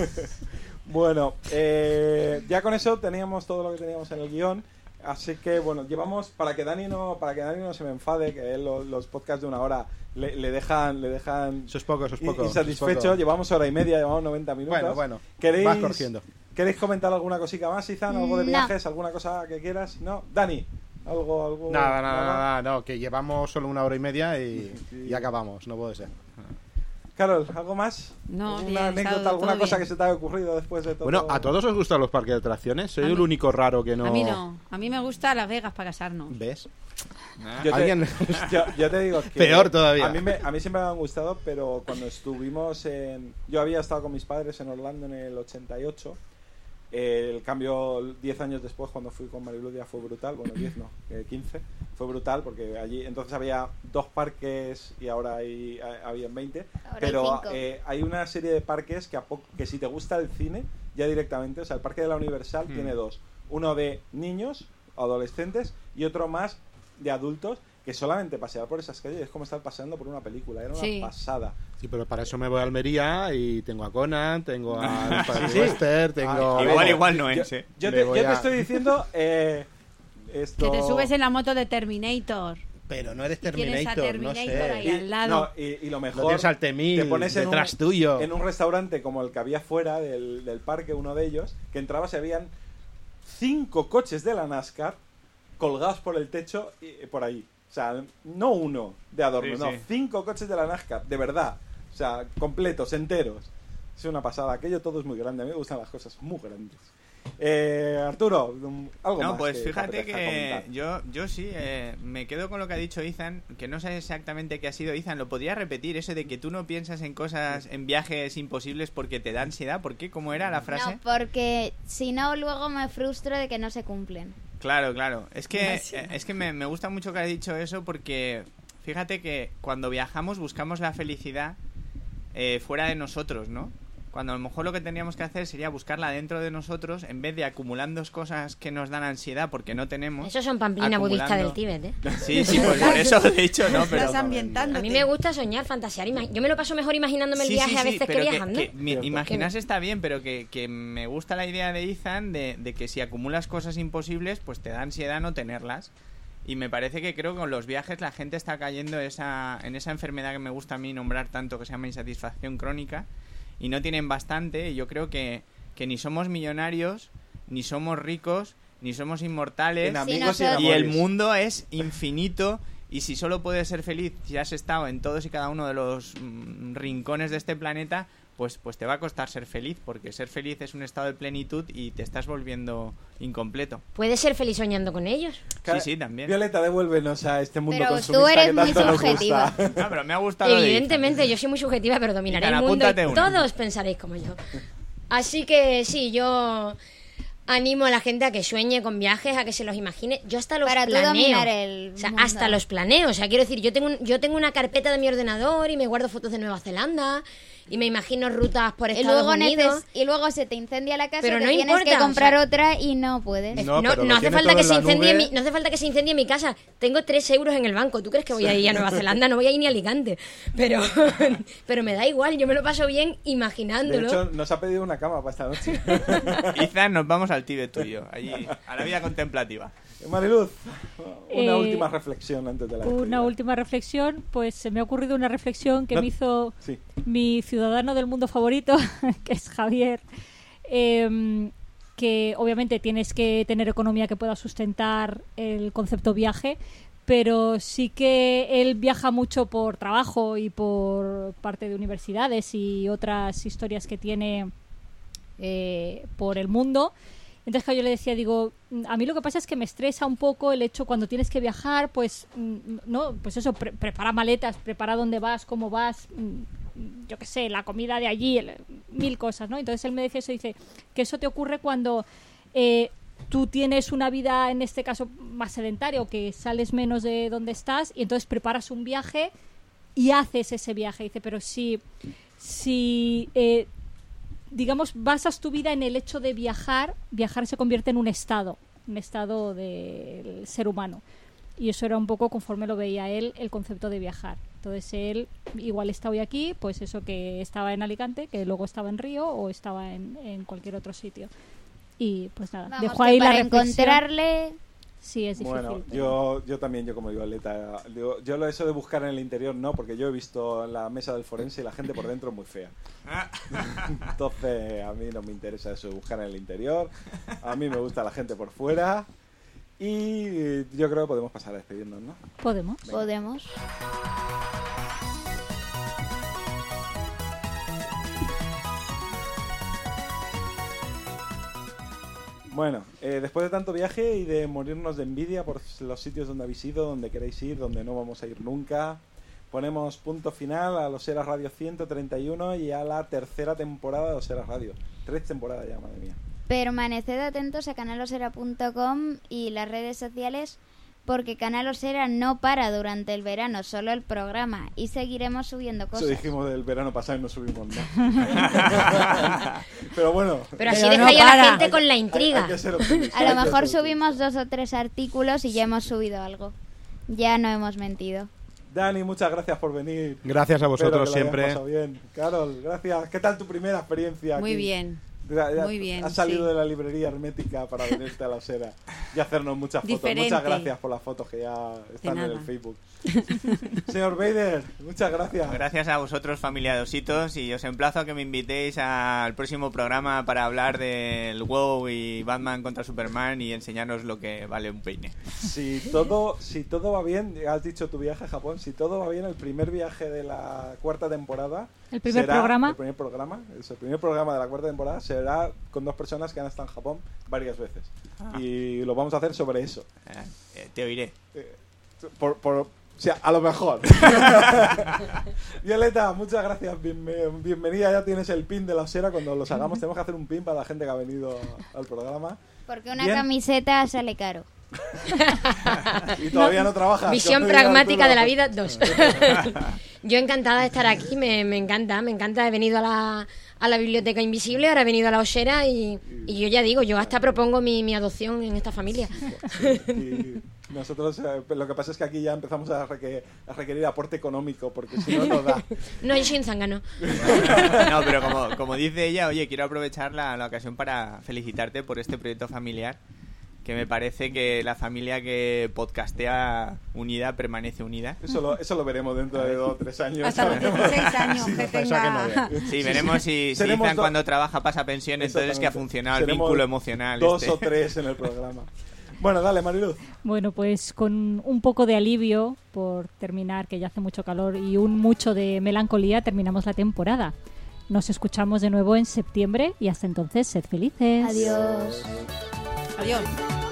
Bueno, ya con eso teníamos todo lo que teníamos en el guión. Así que bueno, llevamos para que Dani no se me enfade, que él los podcasts de una hora le dejan Eso es poco, insatisfecho. eso es poco. Llevamos hora y media, llevamos 90 minutos. Bueno, ¿Queréis, vas corriendo. ¿Queréis comentar alguna cosica más, Izan? ¿Algo de No. viajes? ¿Alguna cosa que quieras? ¿No? Dani, algo Nada, no, que llevamos solo una hora y media y acabamos, no puede ser. Carol, ¿algo más? No, bien, ¿Alguna anécdota, todo alguna cosa bien. que se te haya ocurrido después de todo? Bueno, ¿a todos os gustan los parques de atracciones? Soy A el mí- único raro que no... A mí no. A mí me gusta Las Vegas para casarnos. ¿Ves? Yo te, ¿Alguien? yo te digo que Peor todavía. A mí siempre me han gustado, pero cuando estuvimos en... Yo había estado con mis padres en Orlando en el 88. El cambio 10 años después, cuando fui con Mariluz, ya fue brutal. Bueno, 10 no, 15. Fue brutal porque allí entonces había 2 parques y ahora habían 20. Ahora hay Pero 5. hay una serie de parques que si te gusta el cine, ya directamente, o sea, el parque de la Universal tiene 2. Uno de niños, adolescentes, y otro más de adultos, que solamente pasear por esas calles es como estar paseando por una película. Era una Sí. pasada. Sí, pero para eso me voy a Almería y tengo a Conan, tengo a Sí. Western, tengo... Ah, Igual no yo, es, ¿eh? Yo Me te voy a- estoy diciendo esto... Que te subes en la moto de Terminator. Pero no eres Tienes a Terminator, no Terminator ahí sé. al lado. y lo mejor... No tienes al T-1000 te pones en detrás tuyo. En un restaurante como el que había fuera del parque, uno de ellos, que entrabas y habían 5 coches de la NASCAR colgados por el techo y por ahí. O sea, no uno de adorno, Sí, no, sí. 5 coches de la NASCAR, de verdad. O sea, completos, enteros. Es una pasada. Aquello todo es muy grande. A mí me gustan las cosas muy grandes. Arturo, algo más. No, pues que te fíjate apetezca que comentar. yo sí, me quedo con lo que ha dicho Ethan, que no sé exactamente qué ha sido Ethan, lo podría repetir, eso de que tú no piensas en cosas, en viajes imposibles porque te da ansiedad, ¿por qué? ¿Cómo era la frase? No, porque si no, luego me frustro de que no se cumplen. Claro, es que me gusta mucho que has dicho eso porque fíjate que cuando viajamos buscamos la felicidad fuera de nosotros, ¿no? Cuando a lo mejor lo que tendríamos que hacer sería buscarla dentro de nosotros en vez de acumulando cosas que nos dan ansiedad porque no tenemos. Eso son pamplina budista del Tíbet, ¿eh? Sí, pues por eso de hecho no, pero... Estás ambientando. A mí me gusta soñar, fantasear. Yo me lo paso mejor imaginándome el viaje a veces que pero viajando. Imaginarse está bien, pero que me gusta la idea de Ethan de que si acumulas cosas imposibles, pues te da ansiedad no tenerlas. Y me parece que creo que con los viajes la gente está cayendo en esa enfermedad que me gusta a mí nombrar tanto, que se llama insatisfacción crónica, y no tienen bastante. Y yo creo que ni somos millonarios, ni somos ricos, ni somos inmortales, En amigos Sí, y en nosotros- y el amores. mundo es infinito. Y si solo puedes ser feliz si has estado en todos y cada uno de los rincones de este planeta, pues te va a costar ser feliz, porque ser feliz es un estado de plenitud y te estás volviendo incompleto. ¿Puedes ser feliz soñando con ellos? Sí, también. Violeta, devuélvenos a este mundo Pero consumista tú eres que muy tanto nos subjetiva. gusta. Ah, pero me ha gustado. lo de Evidentemente, yo soy muy subjetiva, pero dominaré Ethan, el mundo y apúntate una. todos pensaréis como yo. Así que sí, yo animo a la gente a que sueñe con viajes, a que se los imagine. Yo hasta los Para tú planeo. dominar el O sea, mundo. hasta los planeo. O sea, quiero decir, yo tengo una carpeta de mi ordenador y me guardo fotos de Nueva Zelanda y me imagino rutas por Y Estados luego, Unidos. y luego se te incendia la casa, Pero te no tienes importa, que comprar o sea- otra y no puedes. No, No, pero no lo hace tiene falta todo que en se la incendie nube. no hace falta que se incendie mi casa. Tengo 3 euros en el banco. ¿Tú crees que voy a ir a Nueva Zelanda? No voy a ir ni a Alicante. Pero, pero me da igual, yo me lo paso bien De imaginándolo. hecho, nos ha pedido una cama para esta noche. Ethan, nos vamos al Tíbet tú y yo, allí, a la vida contemplativa. Mariluz, una Eh, última reflexión antes de la Una despedida. última reflexión, pues se me ha ocurrido una reflexión que No- me hizo Sí. mi ciudadano del mundo favorito, que es Javier, que obviamente tienes que tener economía que pueda sustentar el concepto viaje, pero sí que él viaja mucho por trabajo y por parte de universidades y otras historias que tiene por el mundo. Entonces, claro, yo le decía, digo, a mí lo que pasa es que me estresa un poco el hecho cuando tienes que viajar, pues, no, pues eso, prepara maletas, prepara dónde vas, cómo vas, yo qué sé, la comida de allí, mil cosas, ¿no? Entonces él me decía eso, dice, que eso te ocurre cuando tú tienes una vida, en este caso, más sedentaria, o que sales menos de donde estás, y entonces preparas un viaje y haces ese viaje. Dice, pero si digamos, basas tu vida en el hecho de viajar se convierte en un estado del ser humano. Y eso era un poco, conforme lo veía él, el concepto de viajar. Entonces él, igual está hoy aquí, pues eso, que estaba en Alicante, que luego estaba en Río o estaba en cualquier otro sitio. Y pues nada, Vamos, dejo ahí la para reflexión. Encontrarle... Sí, es difícil. Bueno, pero- yo también, yo como digo, Aleta, yo eso de buscar en el interior no, porque yo he visto en la mesa del forense y la gente por dentro es muy fea. Entonces, a mí no me interesa eso de buscar en el interior. A mí me gusta la gente por fuera. Y yo creo que podemos pasar a despedirnos, ¿no? Podemos. Venga. Podemos. Bueno, después de tanto viaje y de morirnos de envidia por los sitios donde habéis ido, donde queréis ir, donde no vamos a ir nunca, ponemos punto final a Los Eras Radio 131 y a la tercera temporada de Los Eras Radio. 3 temporadas ya, madre mía. Permaneced atentos a canalosera.com y las redes sociales, porque Canal Osera no para durante el verano, solo el programa, y seguiremos subiendo Eso cosas. dijimos del verano pasado y no subimos nada. Pero bueno, Pero así Pero no dejáis a la para. gente con la hay intriga. que ser optimistas, A lo hay que mejor ser subimos 2 o 3 artículos y ya hemos subido algo. Ya no hemos mentido. optimistas. Dani, muchas gracias por venir. Gracias a Espero vosotros que lo hayas siempre. pasado bien. Carol, gracias. ¿Qué tal tu primera experiencia Muy aquí? bien. Ya Muy bien, Has salido sí. de la librería hermética para venirte a la Osera y hacernos muchas fotos. Diferente. Muchas gracias por las fotos que ya están en nada. el Facebook. Señor Vader, muchas gracias. Gracias a vosotros, familia de ositos, y os emplazo a que me invitéis al próximo programa para hablar del WoW y Batman contra Superman y enseñaros lo que vale un peine. Si todo va bien, has dicho tu viaje a Japón, si todo va bien, el primer viaje de la 4ª temporada... El primer será- programa. El primer programa de la 4ª temporada será con 2 personas que han estado en Japón varias veces. Y lo vamos a hacer sobre eso. Te oiré. O sea, a lo mejor. Violeta, muchas gracias. Bienvenida. Ya tienes el pin de la Osera. Cuando los hagamos, tenemos que hacer un pin para la gente que ha venido al programa. Porque una Bien. camiseta sale caro. Y todavía no trabajas. Visión como diría pragmática Arturo. de la vida 2. Yo encantada de estar aquí, me encanta. He venido a la Biblioteca Invisible, ahora he venido a la Osera y yo ya digo, yo hasta propongo mi adopción en esta familia. Y nosotros, lo que pasa es que aquí ya empezamos a requerir aporte económico, porque si no, no da. No, yo soy un zángano. No, pero como dice ella, oye, quiero aprovechar la ocasión para felicitarte por este proyecto familiar, que me parece que la familia que podcastea unida permanece unida. Eso lo veremos dentro de 2 o 3 años. Hasta los 16 años que tenga. Sí, veremos si Seremos Izan do- cuando trabaja pasa pensión, entonces que ha Exactamente. funcionado el Seremos vínculo emocional. 2 este. o 3 en el programa. Bueno, dale, Mariluz. Bueno, pues con un poco de alivio por terminar, que ya hace mucho calor, y mucho de melancolía, terminamos la temporada. Nos escuchamos de nuevo en septiembre y hasta entonces, sed felices. Adiós. Adiós.